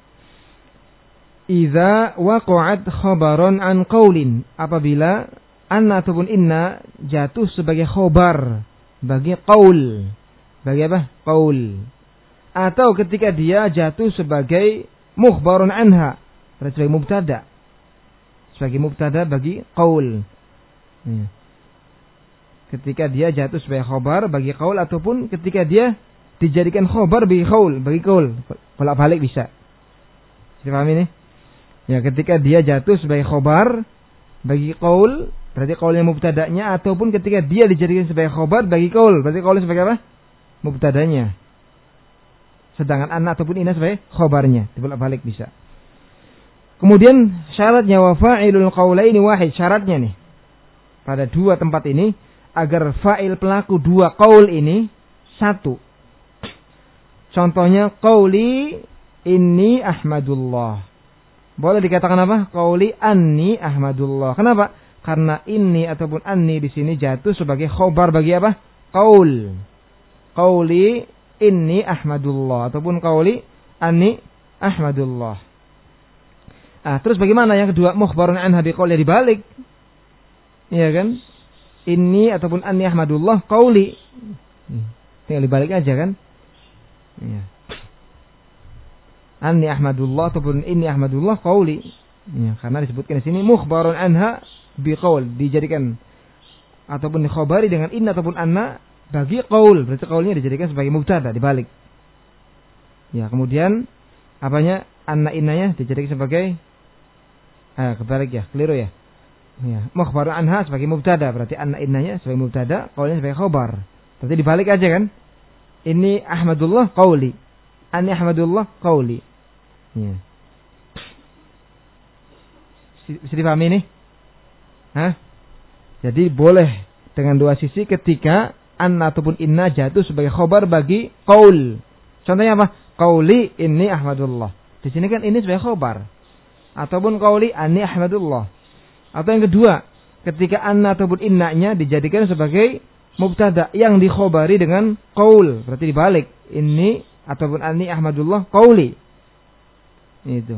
idza waqa'at khabaran an qaulin, apabila anna ataupun inna jatuh sebagai khobar bagi qaul. Bagi apa? Qaul. Atau ketika dia jatuh sebagai mukhbarun anha, sebagai mubtada. Sebagai mubtada bagi qaul. Ya. Ketika dia jatuh sebagai khobar bagi qaul ataupun ketika dia dijadikan khobar bagi qaul, bagi qaul. Bolak-balik bisa. Bisa paham ini? Ya, ketika dia jatuh sebagai khobar bagi qaul, berarti qaulnya mubtadanya, ataupun ketika dia dijadikan sebagai khobar bagi qaul, berarti qaulnya sebagai apa? Mubtadanya. Sedangkan anna ataupun inna sebagai khobarnya, dibolak-balik bisa. Kemudian syaratnya wa fa'ilul qaulaini wahid, syaratnya nih pada dua tempat ini agar fa'il pelaku dua qaul ini satu. Contohnya qauli inni ahmadullah. Boleh dikatakan apa? Qauli anni ahmadullah. Kenapa? Karena inni ataupun anni di sini jatuh sebagai khobar bagi apa? Qaul. Qauli inni ahmadullah ataupun qauli anni ahmadullah. Ah, terus bagaimana yang kedua? Mukhbarun anha biqauli, dibalik. Iya kan? Inni ataupun anni ahmadullah qauli. Tinggal dibalik aja kan? Iya. Anni ahmadullah ataupun inni ahmadullah qauli. Ya, karena disebutkan di sini mukhbarun anha biqaul, dijadikan ataupun dikhabari dengan inna ataupun anna bagi qaul, berarti qaulnya dijadikan sebagai mubtada, dibalik. Ya, kemudian apanya? Anna innanya dijadikan sebagai ah, kebalik ya, keliru ya. Ya, mukhbarun anha sebagai mubtada, berarti anna innanya sebagai mubtada, qaulnya sebagai khabar. Berarti dibalik aja kan? Ini ahmadullah qauli. Anni ahmadullah qauli. Ya. Bisa dipahami ini? Hah? Jadi boleh dengan dua sisi ketika anna ataupun inna jatuh sebagai khobar bagi qaul. Contohnya apa? Qauli inni ahmadullah. Di sini kan ini sebagai khobar. Ataupun qauli anni ahmadullah. Atau yang kedua, ketika anna ataupun innanya dijadikan sebagai mubtada yang dikhobari dengan qaul. Berarti dibalik. Inni ataupun anni ahmadullah qauli. Itu.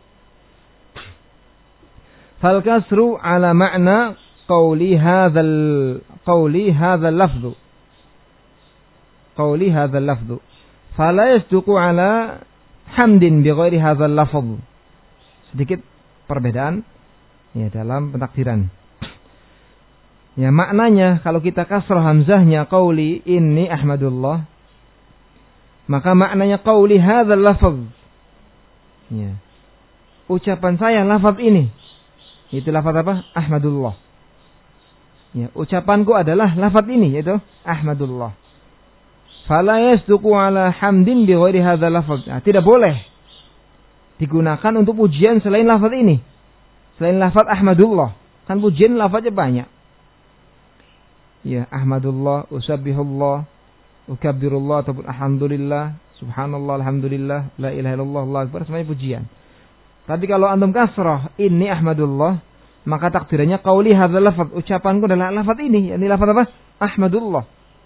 Fal kasru ala ma'na qauli hadzal qauli hadzal lafdhu. Qauli hadzal lafdhu. Fala yasduqu ala hamdin bi ghairi hadzal lafdh. Sedikit perbedaan ya dalam pentakdiran. Ya, maknanya kalau kita kasrah hamzahnya qauli inni ahmadullah, maka maknanya qauli hadzal lafdh. Ya. Ucapan saya lafaz ini. Itu lafaz apa? Ahmadullah. Ya, ucapanku adalah lafaz ini, yaitu ahmadullah. Fala yasduqu ala hamdin bi ghairi hadzal lafaz. Nah, tidak boleh digunakan untuk pujian selain lafaz ini. Selain lafaz ahmadullah. Kan pujian lafaznya banyak. Ya, ahmadullah, usabbihullah, ukabbirullah ataupun alhamdulillah, subhanallah, alhamdulillah, la ilaha illallah, Allahu akbar, semuanya pujian. Tapi kalau antum kasrah inni ahmadullah, maka takdirannya qauli hadzal lafaz, ucapanku adalah lafaz ini, yakni lafaz apa? Ahmadullah.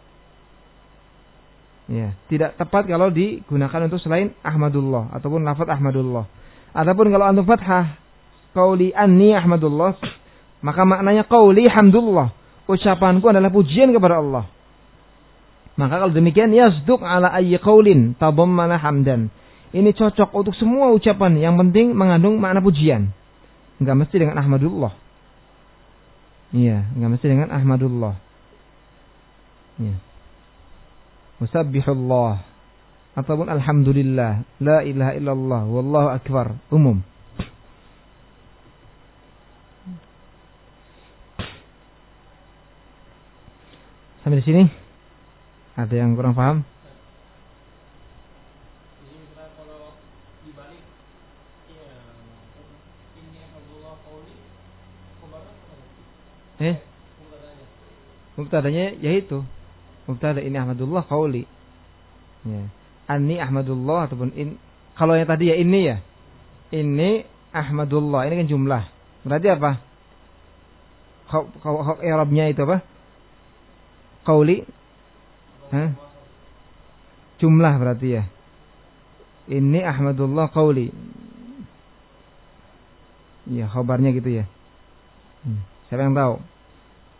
Ya, tidak tepat kalau digunakan untuk selain ahmadullah ataupun lafaz ahmadullah. Ataupun kalau antum fathah qauli anni ahmadullah, maka maknanya qauli hamdullah, ucapanku adalah pujian kepada Allah. Maka kalau demikian yasduq ala ayyi qaulin tadammana hamdan. Ini cocok untuk semua ucapan, yang penting mengandung makna pujian. Enggak mesti dengan ahmadullah. Iya, enggak mesti dengan ahmadullah. Iya. Musabbihullah ataupun alhamdulillah, la ilaha illallah, wallahu akbar, umum. Sampai di sini ada yang kurang paham? Eh? Mubtadanya yaitu mubtada ini ahmadullah qauli. Ya. Anni ahmadullah ataupun in, kalau yang tadi ya ini ya. Ini ahmadullah, ini kan jumlah. Berarti apa? Hak i'rabnya itu apa? Qauli. Hah? Jumlah berarti ya. Ini ahmadullah qauli. Ya, khabarnya gitu ya. Hmm. Siapa yang tahu?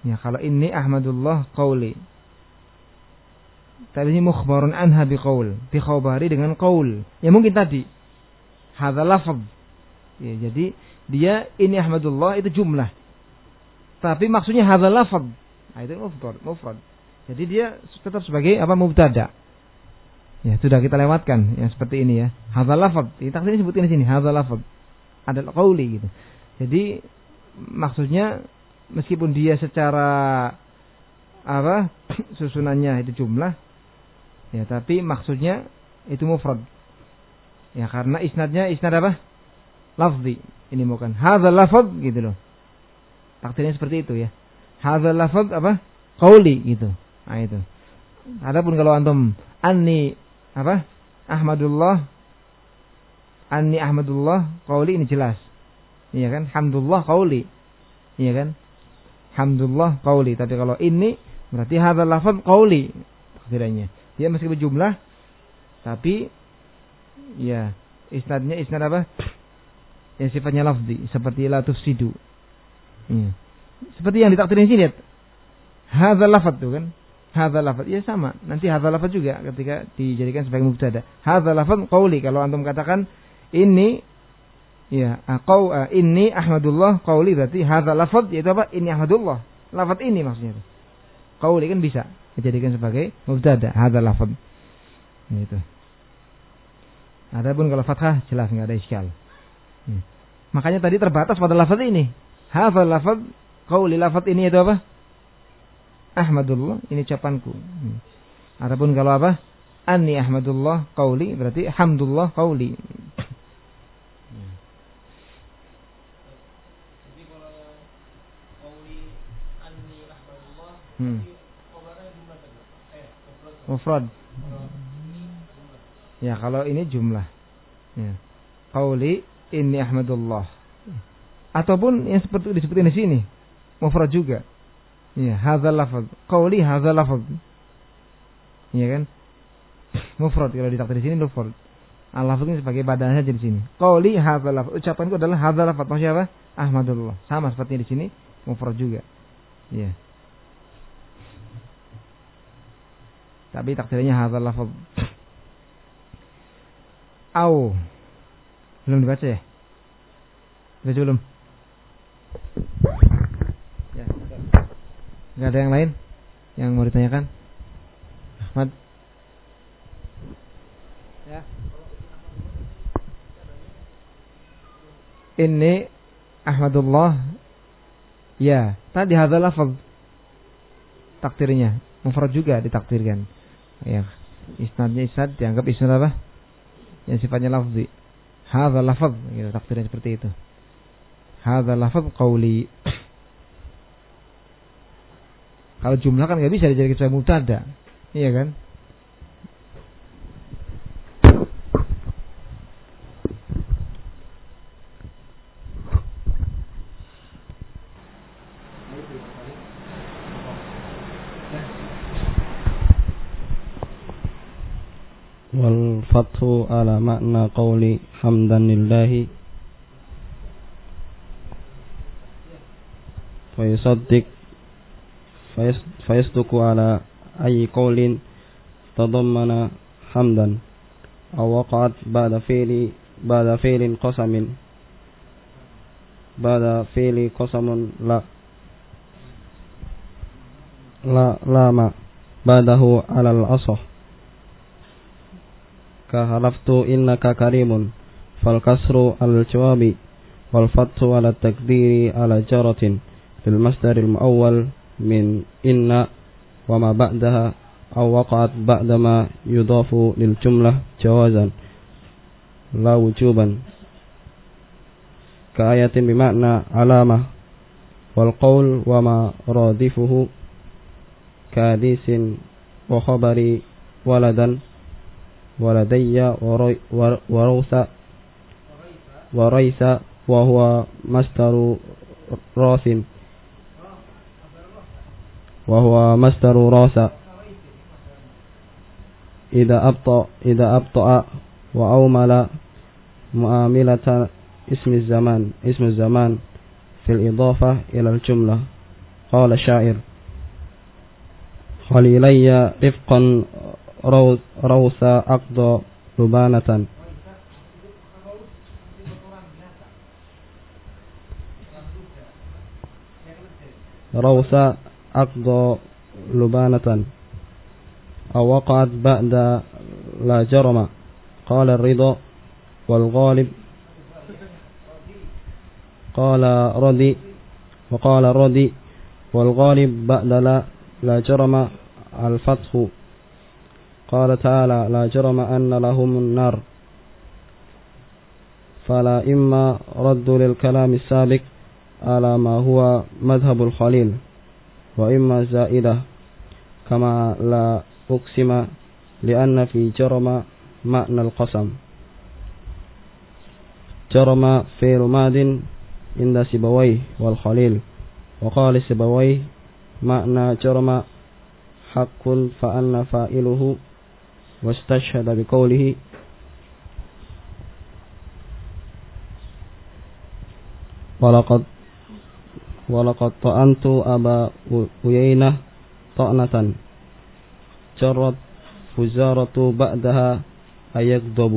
Ya, kalau inni ahmadullah qauli. Tadi ini mukhbarun anha biqaul, bi khabari dengan qaul. Ya mungkin tadi hadza lafaz. Ya, jadi dia ini ahmadullah itu jumlah. Tapi maksudnya hadza lafaz. Nah, itu mufrad, mufrad. Jadi dia tetap sebagai apa mubtada. Ya, sudah kita lewatkan yang seperti ini ya. Hadza lafaz. Di takdir disebutkan di sini hadza lafaz. Ada qauli gitu. Jadi maksudnya meskipun dia secara apa susunannya itu jumlah, ya tapi maksudnya itu mufrad. Ya karena isnadnya isnad apa? Lafzi. Ini bukan hadza lafaz gitu loh. Takdirnya seperti itu ya. Hadza lafaz apa? Qauli gitu. Nah itu. Adapun kalau antum anni apa? Ahmadullah anni ahmadullah qauli ini jelas. Iya kan? Hamdulillah qauli. Iya kan? Hamdulillah qauli. Tapi kalau ini berarti hadzal lafaz qauli takdirannya. Dia meskipun jumlah tapi ya isnadnya isnad apa? Yang sifatnya lafzi seperti la tufsidu. Iya. Seperti yang ditakdirin sini lihat. Hadzal lafaz tuh kan? Hadzal lafaz ya sama. Nanti hadzal lafaz juga ketika dijadikan sebagai mubtada. Hadzal lafaz qauli. Kalau antum katakan ini ya, qau uh, inni ahmadullah qauli berarti hadza lafaz yaitu apa? Inni ahmadullah. Lafaz ini maksudnya. Qauli kan bisa dijadikan sebagai mubtada, hadza lafaz. Gitu. Adapun kalau fathah jelas enggak ada iskal. Hmm. Makanya tadi terbatas pada lafaz ini. Hadza lafaz qauli, lafaz ini itu apa? Ahmadullah, ini ucapanku. Hmm. Adapun kalau apa? Anni ahmadullah qauli berarti hamdulillah qauli. Hmm. Mufrad. Ya kalau ini jumlah. Ya. Qauli inni ahmadullah. Ataupun yang seperti disebutkan di sini mufrad juga. Ya, hadzal lafaz. Qauli hadzal lafaz. Iya kan? Mufrad kalau ditakdir di sini mufrad. Al-lafaz ini sebagai badan saja di sini. Qauli hadzal lafaz. Ucapanku adalah hadzal lafaz. Maksudnya apa? Ahmadullah. Sama seperti di sini mufrad juga. Iya. Tapi takdirnya hadzal lafaz. Au. Belum dibaca ya? Baca belum? Ya. Enggak ada yang lain yang mau ditanyakan? Ahmad. Ya. Ini ahmadullah. Ya, tadi hadzal lafaz. Takdirnya mufrad juga ditakdirkan. Ya, isnadnya isnad dianggap isnad apa? Yang sifatnya lafzi. Hadza lafaz, gitu, takdirnya seperti itu. Hadza lafaz qauli. Kalau jumlah kan enggak bisa dijadikan sebagai mubtada. Iya kan? wal fathu ala makna qawli hamdan lillahi fa yusaddiq fa yasduqu ala ayyi qawlin tadammana hamdan aw waqa'at ba'da fi'li ba'da fi'lin qasamin ba'da fi'li qasamun la la lama ba'dahu ala al-asah halaftu innaka karimun fal kasru al jawabi wal fathu ala takdiri ala jaratin lil masdaril muawwal min inna wa ma ba'daha aw waqa'at ba'da ma yudafu lil jumlah jawazan la wujuban ka ayatin bimakna alamah wal qaul wa ma radifuhu ka hadisin wa khabari waladan waladayya warawsa waraysa wa huwa masdaru rasin wa huwa masdaru rasa idza abta idza abta'a wa awmala muamilata ismi zaman ismi zaman fil idafah ila al jumlah قال الشاعر خليلي رفقا روث أقضى لبانة روث أقضى لبانة أو وقعت بعد لا جرم قال الرضا والغالب قال ردي وقال ردي والغالب بعد لا لا جرم الفتح قال تعالى لا جرم أن لهم النار فلا إما رد للكلام السابق على ما هو مذهب الخليل وإما زائدة كما لا أقسم لأن في جرم معنى القسم جرم فعل ماض عند سيبويه والخليل وقال سيبويه معنى جرم حق فأن فاعله واستشهد بقوله ولقد ولقد طعنت أبا أيينة طعنة جرت فزارة بعدها أيغضب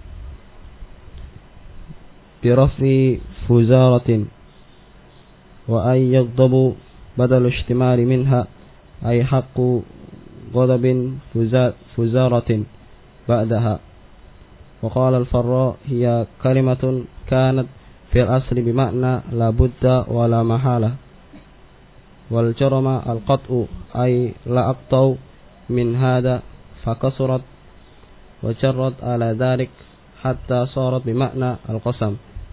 برفع فزارة وأن يغضب بدل اشتمال منها أي حق غضب فزارة بعدها وقال الفراء هي كلمة كانت في الأصل بمعنى لا بد ولا محالة والجرم القطع أي لا أقطع من هذا فكسرت وجرت على ذلك حتى صارت بمعنى القسم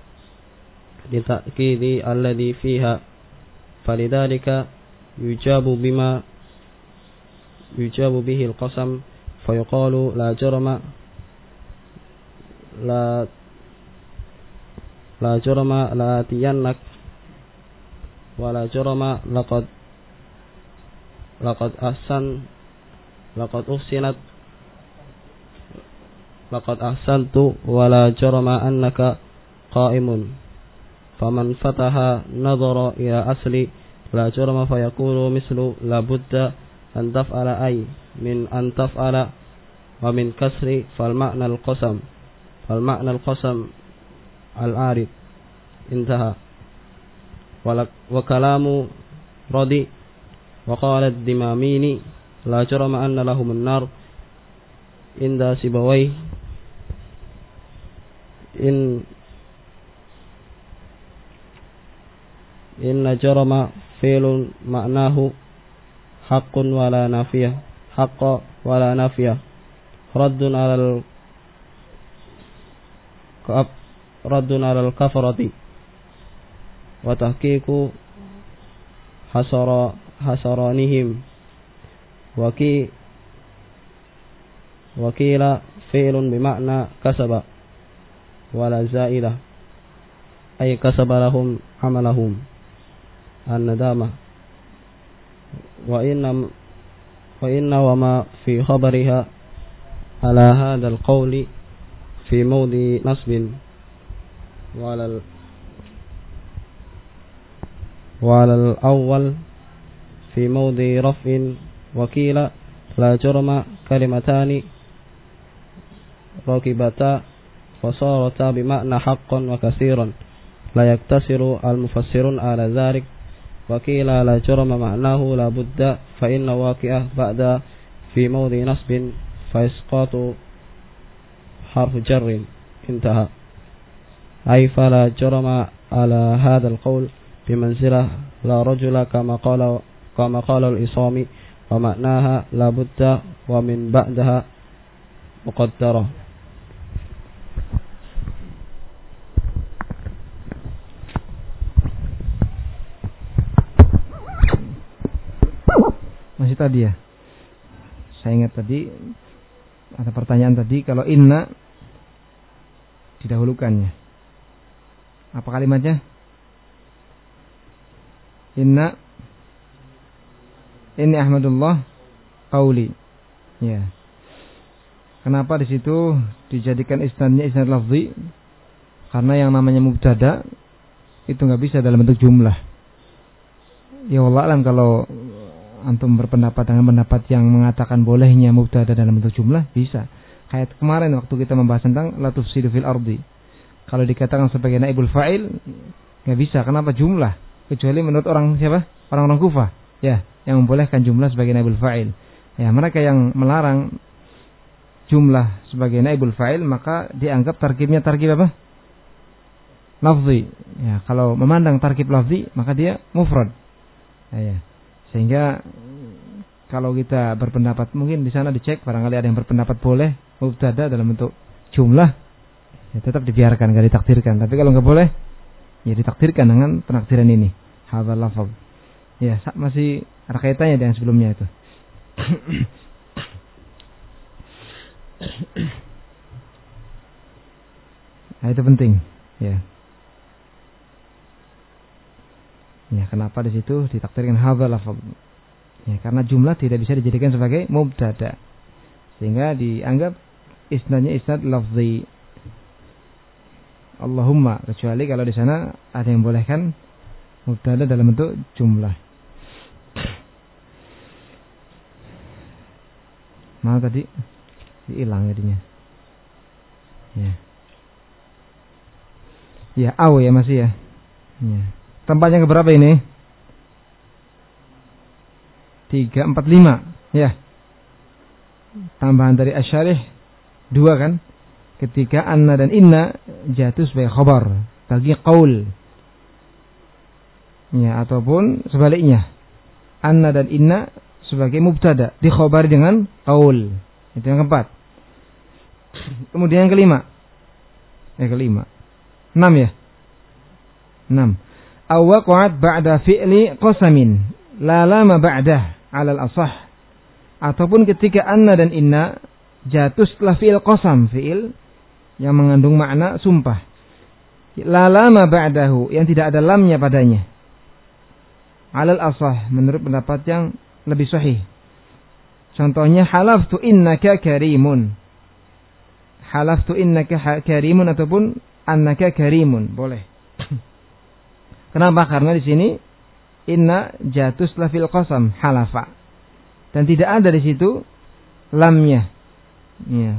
لتأكيد الذي فيها فلذلك يجاب بما يجاب به القسم فيقال لا جرم لا لا جرم لآتينك ولا جرم لقد لقد أحسن لقد أحسنت لقد أحسنت ولا جرم أنك قائم فمن فتح نظر إلى أصل لا جرم فيقول مثل لابد أن تفعل أي من أن تفعل ومن كسر فالمعنى القسم فالمعنى القسم العارض انتهى وكلام ردي وقال الدماميني لا جرم أن لهم النار عند سيبويه إن إن جرم فعل معناه حق ولا نافية حق ولا نافية رد على ال رد على الكفرة وتحقيق حسر حسرانهم وكي وكيل فعل بمعنى كسب ولا زائدة أي كسب لهم عملهم الندامة وإن وإن وما في خبرها على هذا القول في موضع نصب وعلى ال وعلى الأول في موضع رفع وكيل لا جرم كلمتان ركبتا فصارتا بمعنى حقا وكثيرا لا يقتصر المفسرون على ذلك وكيل لا جرم معناه لا بد فإن واقعه بعد في موضع نصب فإسقاط حرف جر انتهى أي فلا جرم على هذا القول بمنزلة لا رجل كما قال كما قال الإصامي ومعناها لا بد ومن بعدها مقدرة. Masih tadi ya, saya ingat tadi ada pertanyaan tadi, kalau inna didahulukannya apa kalimatnya? Inna inni ahmadullah qauli. Ya. Kenapa di situ dijadikan isnadnya isnad lafzi? Karena yang namanya mubtada itu nggak bisa dalam bentuk jumlah. Ya Allah alam, kalau antum berpendapat dengan pendapat yang mengatakan bolehnya mubtada dalam bentuk jumlah, bisa. Kayak kemarin waktu kita membahas tentang la tufsidu fil ardi. Kalau dikatakan sebagai naibul fa'il, nggak bisa. Kenapa jumlah? Kecuali menurut orang siapa? Orang-orang Kufah. Ya, yang membolehkan jumlah sebagai naibul fa'il. Ya, mereka yang melarang jumlah sebagai naibul fa'il, maka dianggap tarkibnya tarkib apa? Lafzi. Ya, kalau memandang tarkib lafzi, maka dia mufrad. Ya, ya. Sehingga kalau kita berpendapat, mungkin di sana dicek, barangkali ada yang berpendapat boleh mubtada dalam bentuk jumlah, ya tetap dibiarkan, gak ditakdirkan. Tapi kalau nggak boleh, ya ditakdirkan dengan penakdiran ini. Hadzal lafaz. Ya, masih ada kaitannya dengan sebelumnya itu. Nah, itu penting. Ya. Ya, kenapa di situ ditakdirkan hadzal lafaz? Ya, karena jumlah tidak bisa dijadikan sebagai mubtada, sehingga dianggap isnadnya isnad lafzi. Allahumma, kecuali kalau di sana ada yang bolehkan mubtada dalam bentuk jumlah. Mana tadi? Hilang jadinya. Ya. Ya, aw ya masih ya. Ya. Tempatnya keberapa ini? Tiga, empat, lima. Ya. Tambahan dari asyarih dua kan? Ketika anna dan inna jatuh sebagai khabar bagi qaul. Ya, ataupun sebaliknya. Anna dan inna sebagai mubtada dikhabari dengan qaul. Itu yang keempat. Kemudian yang kelima. Yang kelima. Enam ya? Enam. Awwaqa'at ba'da fi'li qasamin la lama ba'dah 'alal asah. Ataupun ketika anna dan inna jatuh setelah fi'il qasam, fi'il yang mengandung makna sumpah. La lama ba'dahu, yang tidak ada lamnya padanya. 'Alal asah, menurut pendapat yang lebih sahih. Contohnya halaftu innaka karimun. Halaftu innaka karimun ataupun annaka karimun, boleh. Kenapa? Karena di sini inna jatuh setelah fil qasam, halafa. Dan tidak ada di situ lamnya. Ya.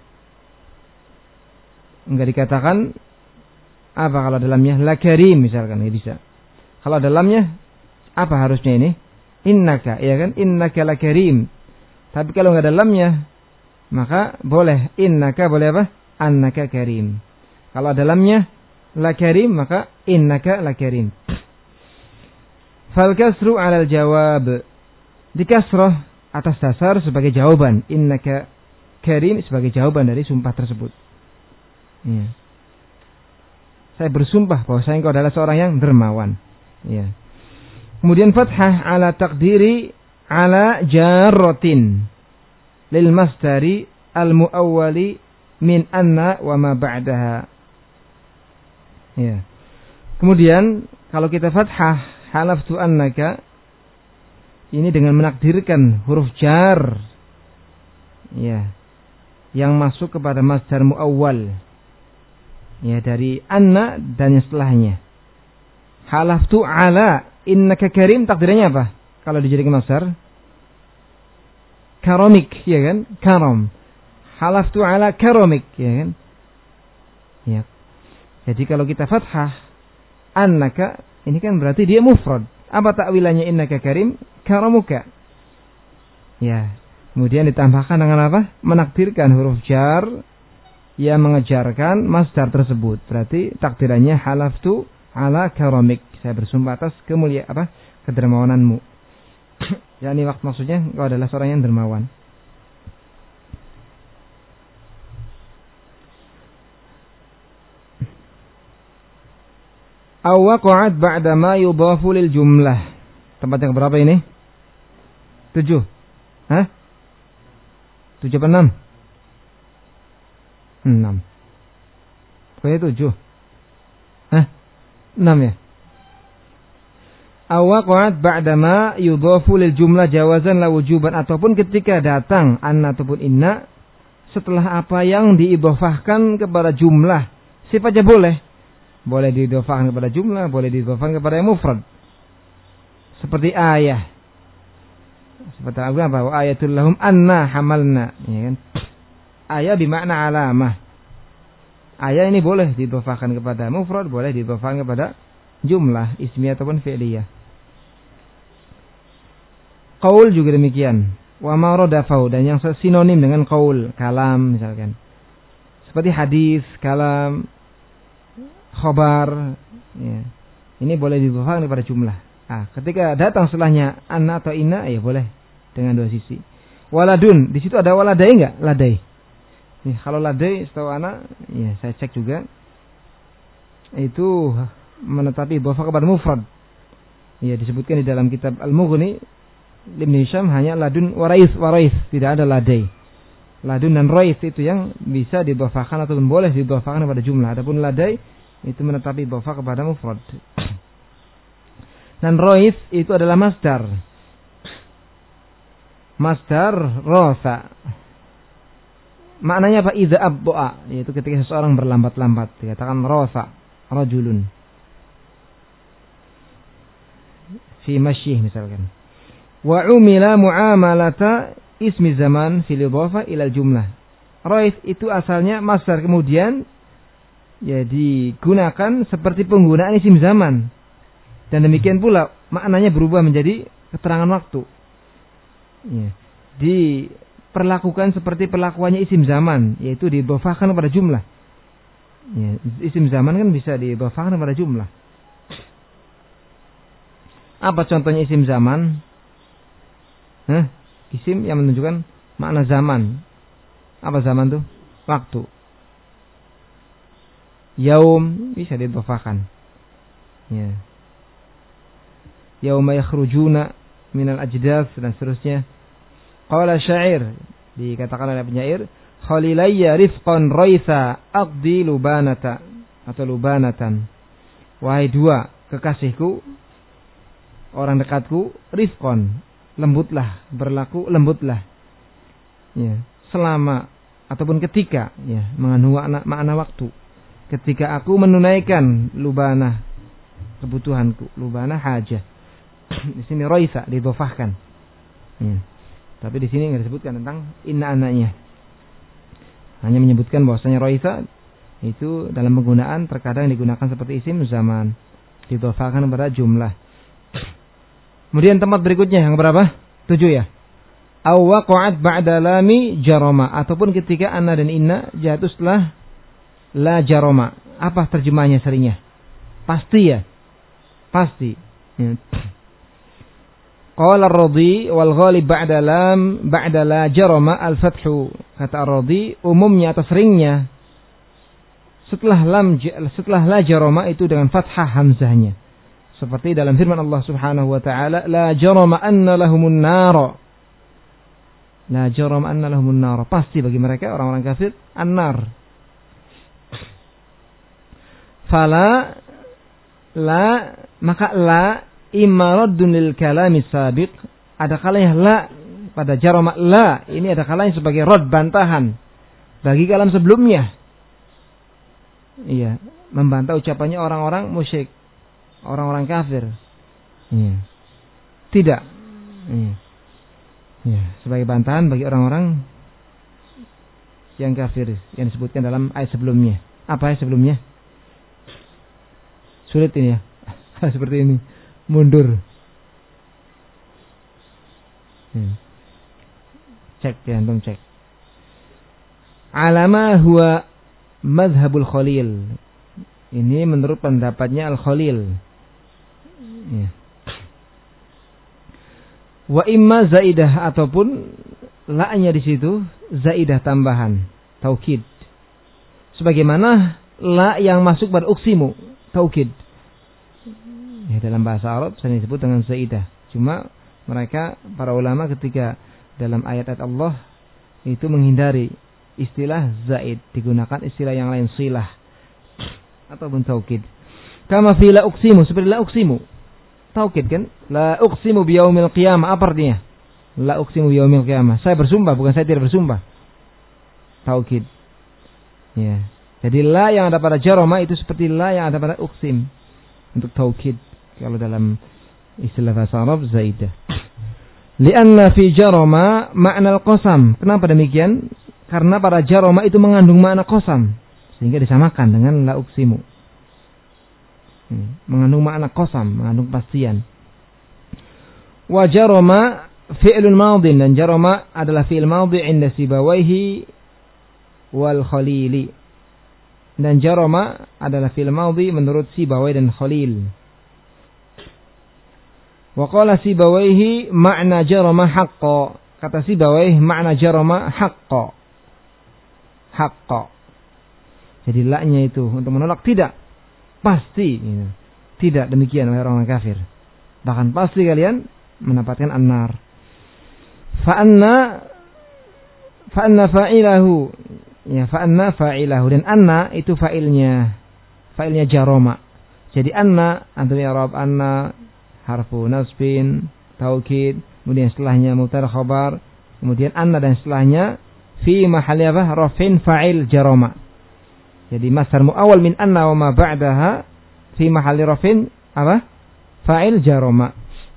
Enggak dikatakan apa kalau ada lamnya? La karim misalkan, ya bisa. Kalau ada lamnya, apa harusnya ini? Innaka, ya kan? Innaka la karim. Tapi kalau enggak ada lamnya, maka boleh innaka, boleh apa? Annaka karim. Kalau ada lamnya la karim, maka innaka la karim. Fal kasru 'alal jawab. Dikasrah atas dasar sebagai jawaban. Innaka karim sebagai jawaban dari sumpah tersebut. Ya. Saya bersumpah bahwa saya engkau adalah seorang yang dermawan. Ya. Kemudian fathah ala taqdiri ala jarratin lil masdari al muawwali min anna wa ma ba'daha. Ya. Kemudian kalau kita fathah halaftu annaka, ini dengan menakdirkan huruf jar, ya, yang masuk kepada masdar muawwal, ya, dari anna dan yang setelahnya. Halaftu ala innaka karim, takdirnya apa? Kalau dijadikan masdar karamik, ya kan? Karam. Halaftu ala karamik, ya kan? Ya. Jadi kalau kita fathah annaka, ini kan berarti dia mufrad. Apa takwilannya innaka karim? Karamuka. Ya. Kemudian ditambahkan dengan apa? Menakdirkan huruf jar yang mengejarkan masdar tersebut. Berarti takdirannya halaftu ala karamik. Saya bersumpah atas kemuliaan apa? Kedermawananmu. Yani waktu maksudnya engkau adalah seorang yang dermawan. Awwaqa'at ba'da ma yudhafu lil jumlah. Tempat yang berapa ini? Tujuh. Hah? Tujuh apa enam? Enam. Pokoknya tujuh. Hah? Enam ya? Awwaqa'at ba'da ma yudhafu lil jumlah jawazan la wujuban, ataupun ketika datang anna ataupun inna setelah apa yang diidhofahkan kepada jumlah, sifatnya boleh. Boleh diidhofahkan kepada jumlah, boleh diidhofahkan kepada yang mufrad. seperti ayah. Seperti apa? Wa ayatul lahum anna hamalna, ya kan? Ayah bermakna alamah. Ayah ini boleh didhofahkan kepada mufrad, boleh didhofahkan kepada jumlah ismiyah ataupun fi'liyah. Qaul juga demikian. Wa ma radafau, dan yang sinonim dengan qaul, kalam misalkan. Seperti hadis, kalam, khabar, ya. Ini boleh didhofahkan kepada jumlah. Ah, ketika datang setelahnya anna atau inna, ya boleh dengan dua sisi. Waladun, di situ ada waladai enggak? Ladai. Nih, kalau ladai setahu anak, ya saya cek juga. Itu menetapi dhofah kepada mufrad. Ya, disebutkan di dalam kitab Al-Mughni Ibn Hisham hanya ladun warais warais, tidak ada ladai. Ladun dan rais itu yang bisa didhofahkan atau boleh didhofahkan kepada jumlah. Adapun ladai itu menetapi dhofah kepada mufrad. Dan rais itu adalah masdar. Masdar rosa. Maknanya apa? Idza abba'a, yaitu ketika seseorang berlambat-lambat, dikatakan rosa, rajulun. Fi masyih misalkan. Wa umila muamalata ismi zaman fil idhafah ila jumlah. Rais itu asalnya masdar, kemudian ya digunakan seperti penggunaan isim zaman. Dan demikian pula maknanya berubah menjadi keterangan waktu. Ya. Diperlakukan seperti perlakuannya isim zaman, yaitu didhofahkan kepada jumlah. Ya. Isim zaman kan bisa didhofahkan kepada jumlah. Apa contohnya isim zaman? Hah? Isim yang menunjukkan makna zaman. Apa zaman tuh? Waktu. Yaum bisa didhofahkan. Ya. Yauma yakhrujuna minal ajdath dan seterusnya. Qala syair, dikatakan oleh penyair, khalilayya rifqan raitha aqdi lubanata atau lubanatan. Wahai dua kekasihku, orang dekatku, rifqan, lembutlah, berlaku lembutlah. Ya, selama ataupun ketika, ya, mengandung makna, makna waktu. Ketika aku menunaikan lubanah, kebutuhanku, lubanah hajah. Di sini roisa didhofahkan. Ya. Tapi di sini enggak disebutkan tentang inna anaknya. Hanya menyebutkan bahwasanya roisa itu dalam penggunaan terkadang digunakan seperti isim zaman, didhofahkan kepada jumlah. Kemudian tempat berikutnya yang berapa? Tujuh ya. Aw waqa'at ba'da lami jarama, ataupun ketika anna dan inna jatuh setelah la jarama. Apa terjemahnya seringnya? Pasti ya. Pasti. Ya. Qala ar-Radhi wal ghalib ba'da lam ba'da la jarama al-fathu. Kata ar-Radhi umumnya atau seringnya setelah lam setelah la jarama itu dengan fathah hamzahnya. Seperti dalam firman Allah Subhanahu wa taala, la jarama anna lahumun nar. La jarama anna lahumun nar. Pasti bagi mereka orang-orang kafir an-nar. Fala la maka la imaraddun lil kalami sabiq, ada kalanya la pada jarama la ini ada kalanya sebagai rad, bantahan bagi kalam sebelumnya. Iya, membantah ucapannya orang-orang musyrik, orang-orang kafir. Iya. Tidak. Iya. Iya, sebagai bantahan bagi orang-orang yang kafir yang disebutkan dalam ayat sebelumnya. Apa ayat sebelumnya? Sulit ini ya. Seperti ini. Mundur. Hmm. Cek ya, antum cek. Alama huwa madhabul Khalil. Ini menurut pendapatnya Al-Khalil. Ya. Wa imma zaidah, ataupun la-nya di situ zaidah tambahan, taukid. Sebagaimana la yang masuk pada uksimu, taukid. Ya, dalam bahasa Arab sering disebut dengan zaidah. Cuma mereka para ulama ketika dalam ayat-ayat Allah itu menghindari istilah zaid, digunakan istilah yang lain silah ataupun taukid. Kama fi la uksimu, seperti la uksimu. Taukid kan? La uksimu biyaumil qiyamah, apa artinya? La uksimu biyaumil qiyamah. Saya bersumpah, bukan saya tidak bersumpah. Taukid. Ya. Jadi la yang ada pada jarama itu seperti la yang ada pada uksim untuk taukid. Kalau dalam Istilah bahasa Arab zaidah. Lianna fi jarama makna al-qasam. Kenapa demikian? Karena pada jarama itu mengandung makna qasam, sehingga disamakan dengan la uqsimu. Hmm. Mengandung makna qasam, mengandung pastian. Wa jarama fi'lun madin, dan jarama adalah fi'il madhi inda Sibawayhi wal Khalili. Dan jarama adalah fi'il madhi menurut Sibawayh dan Khalil. Wa qala Sibawayhi makna jarama haqqa. Kata Sibawayh makna jarama haqqa. Haqqa. Jadi la-nya itu untuk menolak tidak. Pasti. Tidak demikian oleh orang kafir. Bahkan pasti kalian mendapatkan an-nar. Fa'anna fa'anna fa'ilahu. Ya, fa'anna fa'ilahu. Dan anna itu fa'ilnya. Fa'ilnya jarama. Jadi anna antum i'rab anna harfu nasbin, taukid, kemudian setelahnya mubtada khabar, kemudian anna dan setelahnya fi mahalli apa? Rafin fa'il jarama. Jadi masdar muawwal min anna wa ma ba'daha fi mahalli rafin apa? Fa'il jarama.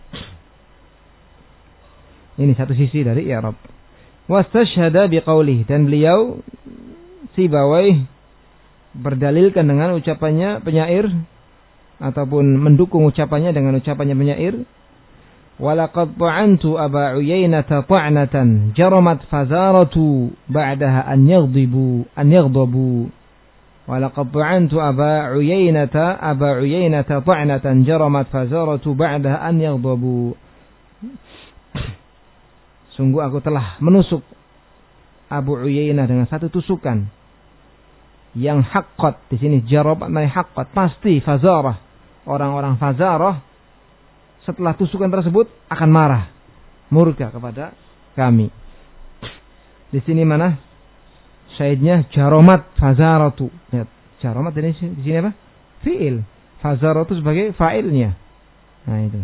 Ini satu sisi dari i'rab. Wastashhada biqaulih, dan beliau Sibawayh berdalilkan dengan ucapannya penyair ataupun mendukung ucapannya dengan ucapannya penyair. Walaqad ta'antu Aba Uyainah ta'natan jaramat fazaratu ba'daha an yaghdibu an yaghdabu. Walaqad ta'antu Aba Uyainah Aba Uyainah ta'natan jaramat fazaratu ba'daha an yaghdabu. Sungguh aku telah menusuk Abu Uyainah dengan satu tusukan yang haqqat. Di sini jarab maknanya haqqat, pasti fazarah. Orang-orang fazarah setelah tusukan tersebut akan marah, murka kepada kami. Di sini mana? Syahidnya jaromat fazaratu. Ya, jaromat ini di sini apa? Fiil. Fazaratu sebagai fa'ilnya. Nah itu.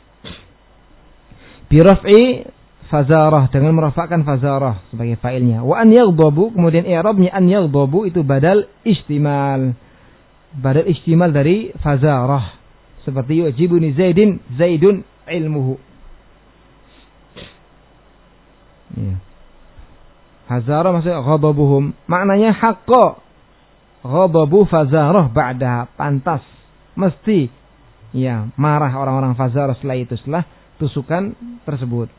Bi raf'i fazarah, dengan merafakkan fazarah sebagai fa'ilnya. Wa an yaghdabu, kemudian i'rabnya an yaghdabu itu badal istimal. Badal istimal dari fazarah. Seperti yujibuni Zaidin, Zaidun ilmuhu. Ya. Fazarah maksudnya ghadabuhum. Maknanya haqqa. Ghadabu fazarah ba'daha. Pantas. Mesti. Ya, marah orang-orang fazarah setelah itu, setelah tusukan tersebut.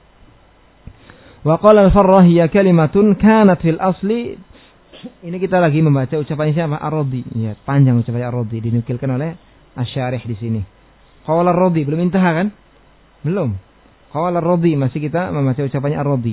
Wa qala al-Farrah hiya kalimatun kanat fil asli. Ini kita lagi membaca ucapannya siapa? Ar-Radi. Ya, panjang ucapannya Ar-Radi, dinukilkan oleh Asy-Syarih di sini. Qala Ar-Radi, belum intaha kan? Belum. Qala Ar-Radi, masih kita membaca ucapannya Ar-Radi.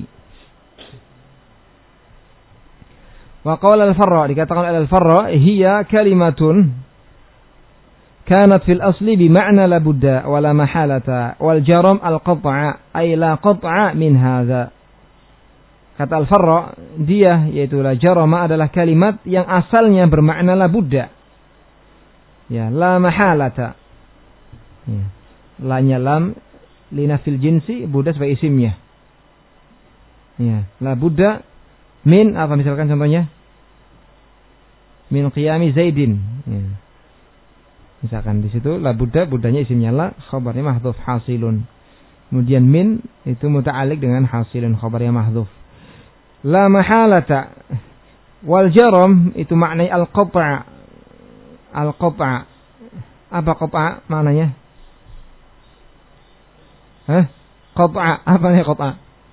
Wa qala al-Farrah, dikatakan oleh al-Farrah hiya kalimatun kanat fil asli bi ma'na la budda wa la mahalata wal jaram al-qat'a ay la qat'a min hadza. Kata Al-Farra, dia yaitu la jarama adalah kalimat yang asalnya bermakna la budda. Ya, la mahalata. Ya. La-nya lam linafil jinsi, budda sebagai isimnya. Ya, la budda min apa misalkan contohnya? Min qiyami Zaidin. Ya. Misalkan di situ la budda, buddanya isimnya la, khabarnya mahdhuf hasilun. Kemudian min itu muta'alliq dengan hasilun, khabarnya mahdhuf. La mahalata wal jaram itu maknanya al-qata'. Al-qata'. Apa qata' maknanya? Hah? Qata', apa nih qata'?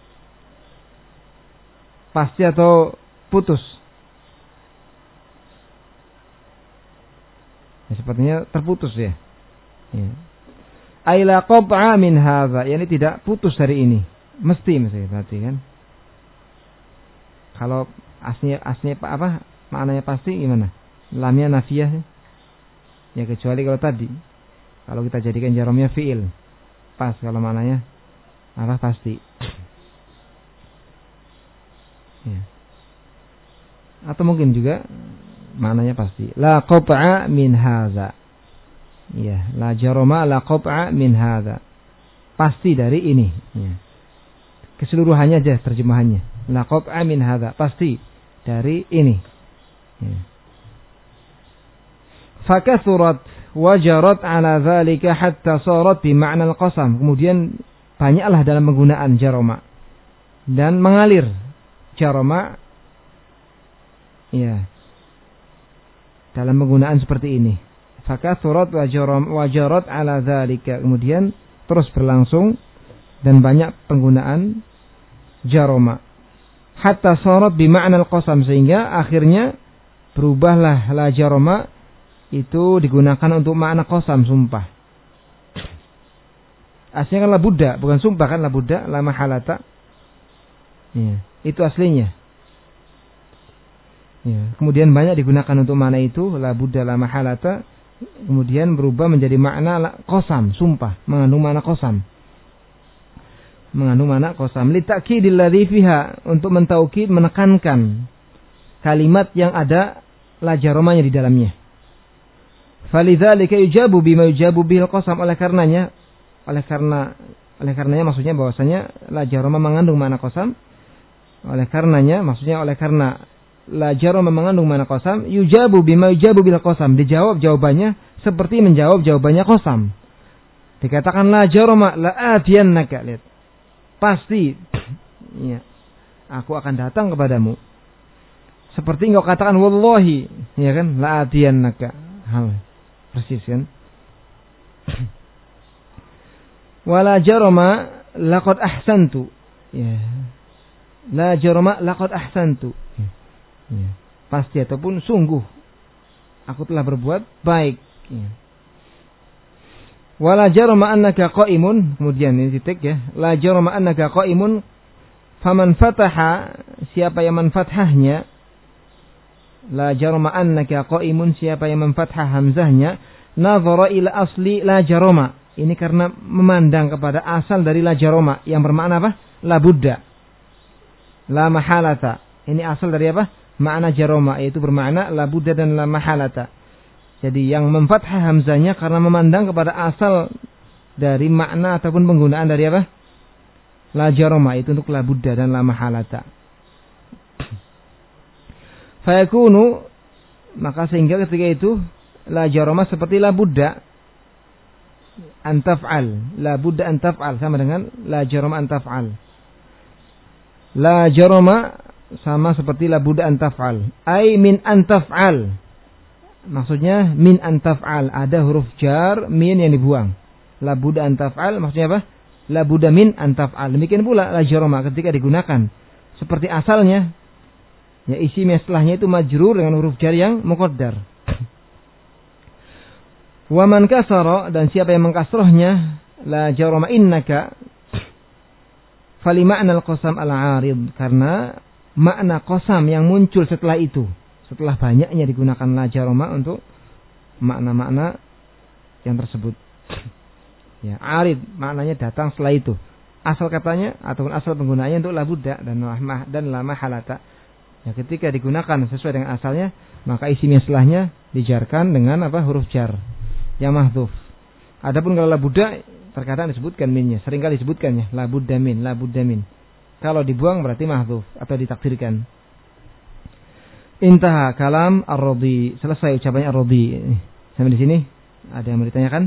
Pasti atau putus? Ya, sepertinya terputus ya. Ya. Aila qata' min hadza, yani tidak putus dari ini. Mesti mesti berarti kan? Kalau aslinya aslinya apa maknanya pasti gimana? Lamnya nafiyah ya, kecuali kalau tadi kalau kita jadikan jaramnya fiil pas, kalau maknanya apa pasti ya. Atau mungkin juga maknanya pasti la qat'a min hadza ya, la jarama la qat'a min hadza, pasti dari ini ya. Keseluruhannya aja terjemahannya. La qat'a min hadza, pasti dari ini. Ya. Fakathurat wajarat ala dzalika hatta sarat bi ma'na al-qasam. Kemudian banyaklah dalam penggunaan jarama dan mengalir jarama ya dalam penggunaan seperti ini. Fakathurat wajarat ala dzalika. Kemudian terus berlangsung dan banyak penggunaan jarama hatta sarat bi ma'na al-qasam, sehingga akhirnya berubahlah la jarama itu digunakan untuk makna qasam, sumpah. Aslinya kan la budda, bukan sumpah kan, la budda la mahalata. Ya, itu aslinya. Ya, kemudian banyak digunakan untuk makna itu la budda la mahalata, kemudian berubah menjadi makna la qasam, sumpah, mengandung makna qasam. Mengandung makna qasam li ta'kidil ladzi fiha, untuk mentaukid, menekankan kalimat yang ada la jaramanya di dalamnya. Falidzalika yujabu bima yujabu bil qasam, oleh karenanya oleh karena oleh karenanya maksudnya bahwasanya la jarama mengandung makna qasam. Oleh karenanya maksudnya oleh karena la jarama mengandung makna qasam, yujabu bima yujabu bil qasam, dijawab jawabannya seperti menjawab jawabannya qasam. Dikatakan la jarama la atiyannaka, lihat, pasti ya aku akan datang kepadamu. Seperti engkau katakan wallahi, ya kan, la atiyannaka. Hal persis kan. Wala jarama laqad ahsantu. Ya. La jarama laqad ahsantu. Ya. Ya. Pasti ataupun sungguh aku telah berbuat baik. Ya. Wala jarama annaka qaimun, kemudian ini titik ya. La jarama annaka qaimun, faman fataha, siapa yang menfathahnya. La jarama annaka qaimun, siapa yang memfathah hamzahnya, nazara ila asli la jarama. Ini karena memandang kepada asal dari la jarama yang bermakna apa? La budda. La mahalata. Ini asal dari apa? Makna jarama, yaitu bermakna la budda dan la mahalata. Jadi yang memfathah hamzahnya karena memandang kepada asal dari makna ataupun penggunaan dari apa? La jarama, itu untuk la budda dan la mahalata. Fayakunu, maka sehingga ketika itu la jarama seperti la budda antaf'al, la budda antaf'al sama dengan la jarama antaf'al. La jarama sama seperti la budda antaf'al, ay min antaf'al. Maksudnya min antaf'al, ada huruf jar min yang dibuang. La budda antaf'al maksudnya apa? La budda min antaf'al. Demikian pula la jarama ketika digunakan seperti asalnya, ya isi setelahnya itu majrur dengan huruf jar yang muqaddar. Wa man kasara, dan siapa yang mengkasrahnya la jarama innaka, fali ma'na al-qasam al-'arid, karena makna qasam yang muncul setelah itu, setelah banyaknya digunakan la jarama untuk makna-makna yang tersebut. Ya, 'arid maknanya datang setelah itu. Asal katanya ataupun asal penggunaannya untuk la budda dan la dan la mahalata. Ya, ketika digunakan sesuai dengan asalnya, maka isinya setelahnya dijarkan dengan apa? Huruf jar yang mahdhuf. Adapun kalau la budda terkadang disebutkan minnya, seringkali disebutkan ya, la budda min, la budda min. Kalau dibuang berarti mahdhuf atau ditakdirkan. Intaha kalam ar-Radi, selesai ucapannya ar-Radi. Sampai di sini ada yang mau ditanyakan?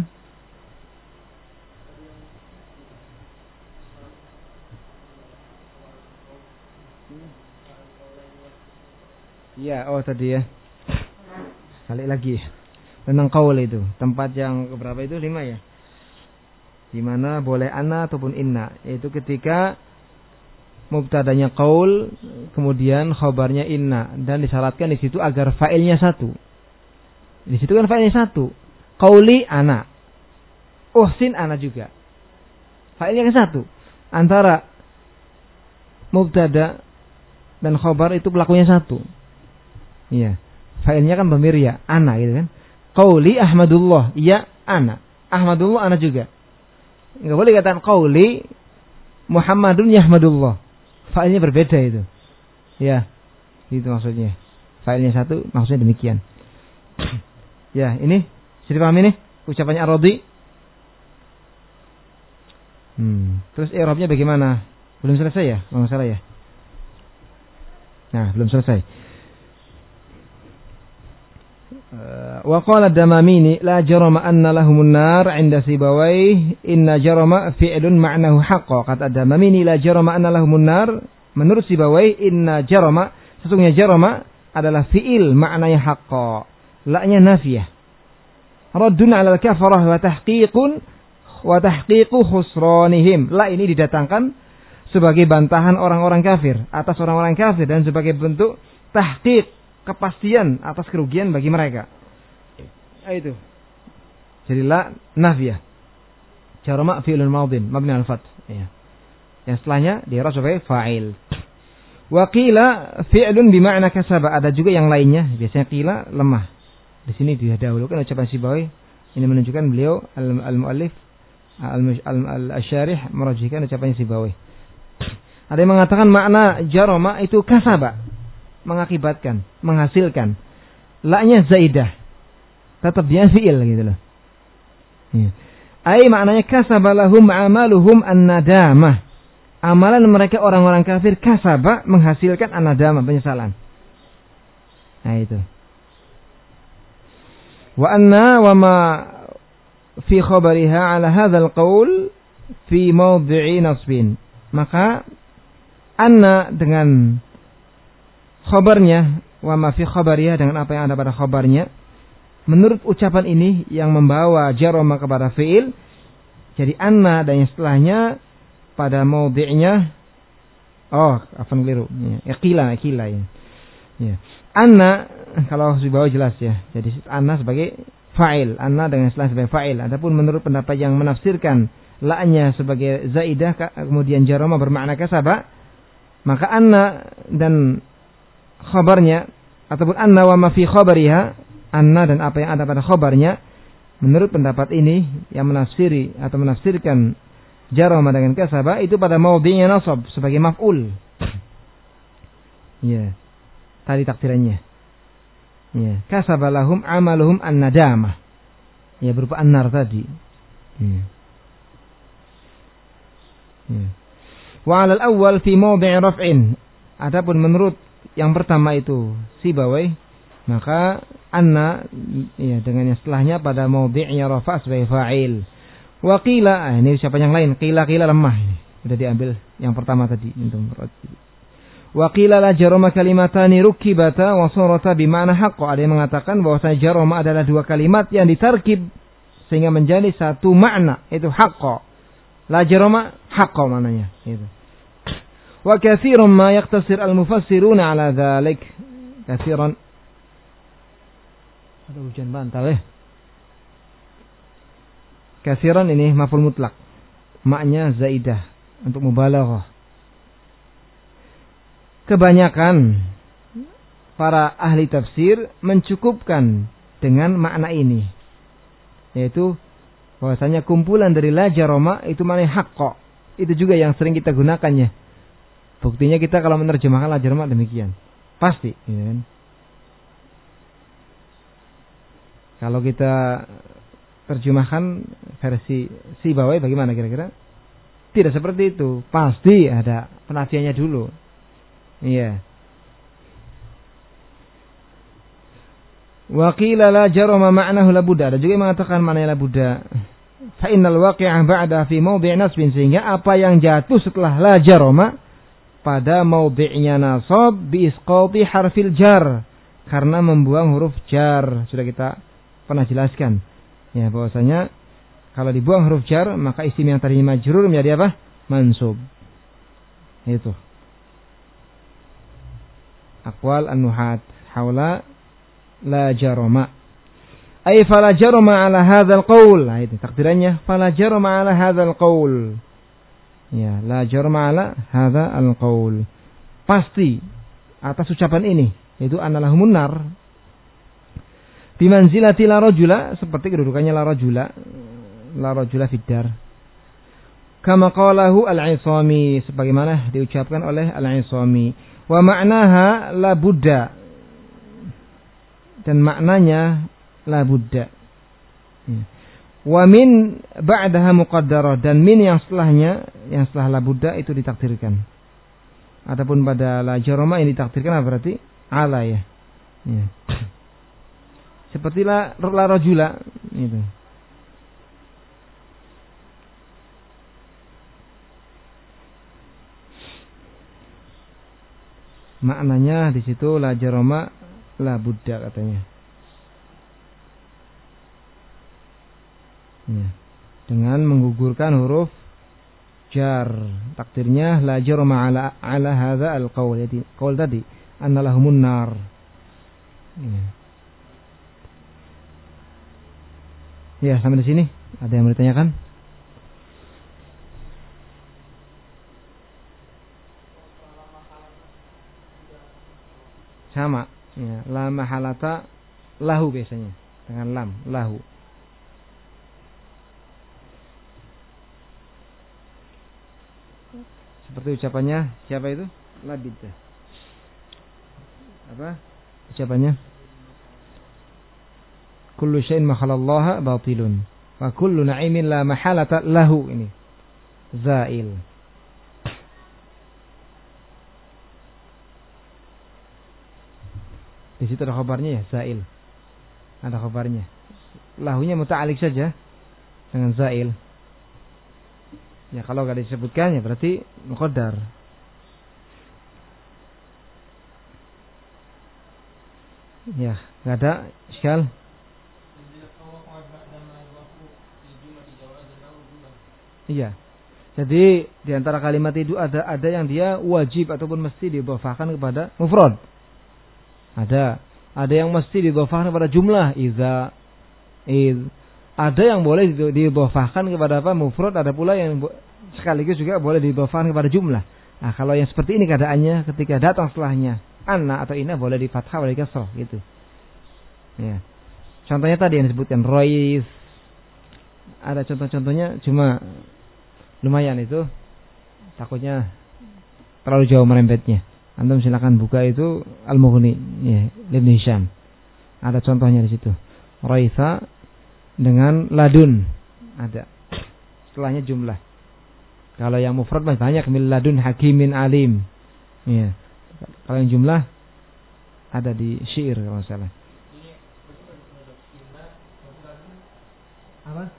Ya, oh tadi ya. Kali lagi tentang qaul itu, tempat yang keberapa itu? Lima ya. Di mana boleh ana ataupun inna, yaitu ketika mubtadanya qaul, kemudian khabarnya inna, dan disyaratkan di situ agar fa'ilnya satu. Di situ kan fa'ilnya satu. Qauli ana, uhsin ana juga. Fa'ilnya kan satu. Antara mubtada dan khabar itu pelakunya satu. Iya. Fa'ilnya kan dhamir ya, ana gitu kan. Qauli Ahmadullah, ya ana. Ahmadullah ana juga. Enggak boleh katakan qauli Muhammadun Yahmadullah. Fa'ilnya berbeda itu. Ya. Itu maksudnya. Fa'ilnya satu, maksudnya demikian. Ya, ini sudah paham ini ucapannya Ar-Radi. Hmm, terus i'rabnya bagaimana? Belum selesai ya? Enggak masalah ya. Nah, belum selesai. Wa qala ad-Damamini la jarama anna lahumun nar 'inda Sibawayh inna jarama fi'lun ma'nahu haqqo. Kata ad-Damamini la jarama anna lahumun nar, menurut Sibawayh inna jarama, sesungguhnya jarama adalah fi'il maknanya haqqo. La-nya nafiyah. Raddun 'ala al-kafarah wa tahqiqun wa tahqiqu khusranihim. La ini didatangkan sebagai bantahan orang-orang kafir atas orang-orang kafir dan sebagai bentuk tahqiq, kepastian atas kerugian bagi mereka. Itu. Jadi la nafiyah. Jarama fi'lun madhin mabni al-fath. Ya. Yang setelahnya di'rab sebagai fa'il. Wa qila fi'lun bima'na kasaba. Ada juga yang lainnya, biasanya qila lemah. Di sini didahulukan ucapan Sibawayh. Ini menunjukkan beliau al-muallif al-syarih merajihkan ucapan Sibawayh. Ada yang mengatakan makna jarama itu kasaba, mengakibatkan, menghasilkan. La-nya zaidah, tetap dia fi'il gitu loh. Ya. Ai maknanya kasaba lahum amaluhum an-nadamah. Amalan mereka orang-orang kafir kasaba menghasilkan an-nadamah, penyesalan. Nah itu. Wa anna wa ma fi khabariha ala hadzal qaul fi mawdhi'i nasbin. Maka anna dengan khabarnya, wa ma fi khabariha dengan apa yang ada pada khabarnya, menurut ucapan ini yang membawa jarama kepada fi'il, jadi anna dan yang setelahnya pada mawdhi'nya, oh afan keliru, ya qila qila ya. Ya. Anna kalau di bawah jelas ya. Jadi anna sebagai fa'il, anna dengan istilah sebagai fa'il. Adapun menurut pendapat yang menafsirkan la-nya sebagai zaidah kemudian jarama bermakna kasaba, maka anna dan khabarnya ataupun anna wa ma fi khabariha, anna dan apa yang ada pada khabarnya, menurut pendapat ini yang menafsiri atau menafsirkan jarama dengan kasaba itu pada maudhi'nya nasab sebagai maf'ul. Ya. Tadi takdirannya. Ya, kasaba lahum amaluhum an-nadamah. Ya, berupa an-nar tadi. Ya. Ya. Wa 'ala al-awwal fi mawdhi' raf'in. Adapun menurut yang pertama itu Sibawayh, maka anna ya dengan yang setelahnya pada mawdhi'nya rafa' sebagai fa'il. Wa qila, ah, ini ucapan yang lain, qila-qila lemah ini. Sudah diambil yang pertama tadi untuk wa qila la jarama kalimatani rukibata wa surata bima'na haqqo. Ada yang mengatakan bahwasanya jarama adalah dua kalimat yang ditarkib sehingga menjadi satu makna, itu haqqo. La jarama haqqo maknanya itu. Wa katsiran ma yaqtasir al-mufassiruna ala dzalik. Katsiran. Ada hujan bantal ya. Katsiran ini maf'ul mutlak. Maknya zaidah untuk mubalaghah. Kebanyakan para ahli tafsir mencukupkan dengan makna ini, yaitu bahwasanya kumpulan dari la jarama itu maknanya haqqo. Itu juga yang sering kita gunakannya. Buktinya kita kalau menerjemahkan la jarama demikian. Pasti, ya kan? Kalau kita terjemahkan versi Sibawayh bagaimana kira-kira? Tidak seperti itu. Pasti ada penafiannya dulu. Iya. Wa qila la jarama ma'nahu la budda. Ada juga yang mengatakan maknanya la budda. Fa innal waqi'a ba'da fi mawdhi' nasbin, sehingga apa yang jatuh setelah la jarama pada mawdhi'nya nasab bi isqati harfil jar, karena membuang huruf jar. Sudah kita pernah jelaskan. Ya, bahwasanya kalau dibuang huruf jar maka isim yang tadinya majrur menjadi apa? Mansub. Itu. Aqwal an-nuhat haula la jarama. Ay fala jarama ala hadzal qaul. Nah, itu takdirannya fala jarama ala hadzal qaul. Ya, la jarama ala hadzal qaul. Pasti atas ucapan ini, yaitu annalahumun nar. Bimanzilati la rajula, seperti kedudukannya la rajula, la rajula fiddar. Kama qalahu al-'Isami, sebagaimana diucapkan oleh al-'Isami. Wa ma'naha la budda, dan maknanya la budda. Wa min ba'daha muqaddarah, dan min yang setelahnya, yang setelah la budda itu ditakdirkan. Adapun pada la jarama ini ditakdirkan apa berarti? Ala ya. Ya. Seperti la, la rajula itu. Maknanya di situ la jarama la budda katanya. Ya. Dengan menggugurkan huruf jar, takdirnya la jarama ala ala hadza al-qaul. Jadi qaul tadi annalahumun nar. Ya. Ya, sampai di sini ada yang mau ditanyakan? Sama, ya, la mahalata lahu biasanya dengan lam lahu. Seperti ucapannya siapa itu? Labid. Apa? Ucapannya? Kullu syai'in ma khalallaha batilun wa kullu na'imin la mahalata lahu, ini zail. Di situ ada khabarnya ya, zail. Ada khabarnya. Lahunya muta'alliq saja dengan zail. Ya kalau enggak disebutkan ya berarti muqaddar. Ya, enggak ada iskal. Iya. Jadi di antara kalimat itu ada ada yang dia wajib ataupun mesti didhofahkan kepada mufrad. Ada, ada yang mesti didhofahkan kepada jumlah, iza, id. Ada yang boleh didhofahkan kepada apa? Mufrad, ada pula yang sekaligus juga boleh didhofahkan kepada jumlah. Nah, kalau yang seperti ini keadaannya ketika datang setelahnya anna atau inna boleh di fathah, boleh di kasrah gitu. Ya. Contohnya tadi yang disebutkan rois. Ada contoh-contohnya cuma lumayan itu. Takutnya terlalu jauh merembetnya. Antum silakan buka itu Al-Mughni, ya, Ibn Hisham. Ada contohnya di situ. Raisa dengan ladun ada. Setelahnya jumlah. Kalau yang mufrad masih banyak, min ladun hakimin alim. Ya. Kalau yang jumlah ada di syair kalau salah. Apa?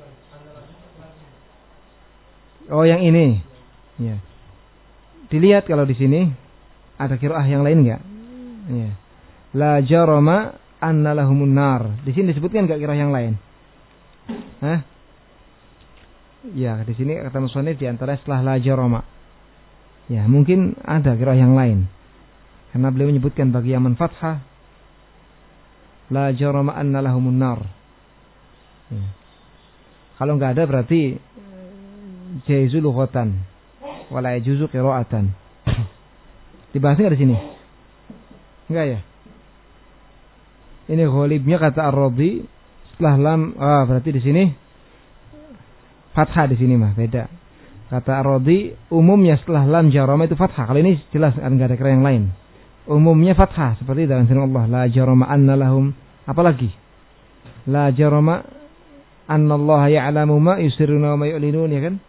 Oh, yang ini. Ya. Dilihat kalau di sini ada qiraah yang lain enggak? Ya. La jarama anna lahumun nar. Di sini disebutkan enggak qiraah yang lain? Hah? Ya, di sini kata musannif di antara setelah la jarama. Ya, mungkin ada qiraah yang lain. Karena beliau menyebutkan bagi yang fathah la jarama anna lahumun nar. Ya. Kalau enggak ada berarti jaizu lughatan wala yajuzu qira'atan. Dibahas enggak di sini? Enggak ya? Ini ghalibnya kata Ar-Rabi setelah lam, ah berarti di sini fathah di sini mah beda. Kata Ar-Rabi umumnya setelah lam jarama itu fathah. Kalau ini jelas enggak ada kira yang lain. Umumnya fathah seperti dalam firman Allah la jarama anna lahum, apalagi la jarama anna Allah ya'lamu ma yusirruna wa ma yu'linun, ya kan?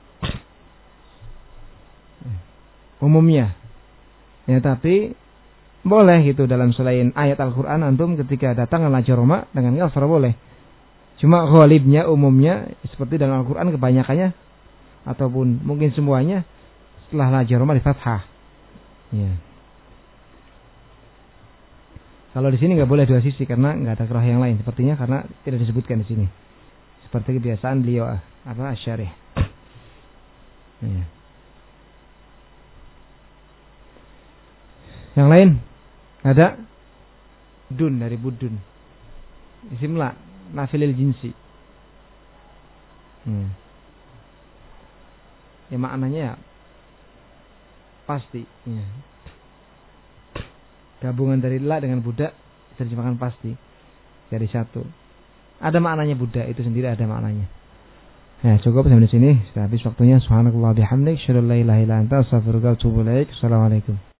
Umumnya. Ya, tapi boleh gitu dalam selain ayat Al-Quran antum ketika datang la jarama dengan kasrah boleh. Cuma ghalibnya umumnya seperti dalam Al-Quran kebanyakannya ataupun mungkin semuanya setelah la jarama di fathah. Ya. Kalau di sini nggak boleh dua sisi karena nggak ada qiraah yang lain sepertinya karena tidak disebutkan di sini. Seperti kebiasaan beliau apa Asy-Syarih. Ya. Yang lain ada dun dari budun. Isim la nafilil jinsi. Hmm. Ya maknanya ya pasti. Ya. Gabungan dari la dengan budak diterjemahkan pasti jadi satu. Ada maknanya budak itu sendiri ada maknanya. Ya cukup sampai di sini. Sudah habis waktunya. Subhanakallah bihamdik. Asyhadu an la ilaha illa anta astaghfiruka wa atubu ilaik. Assalamualaikum.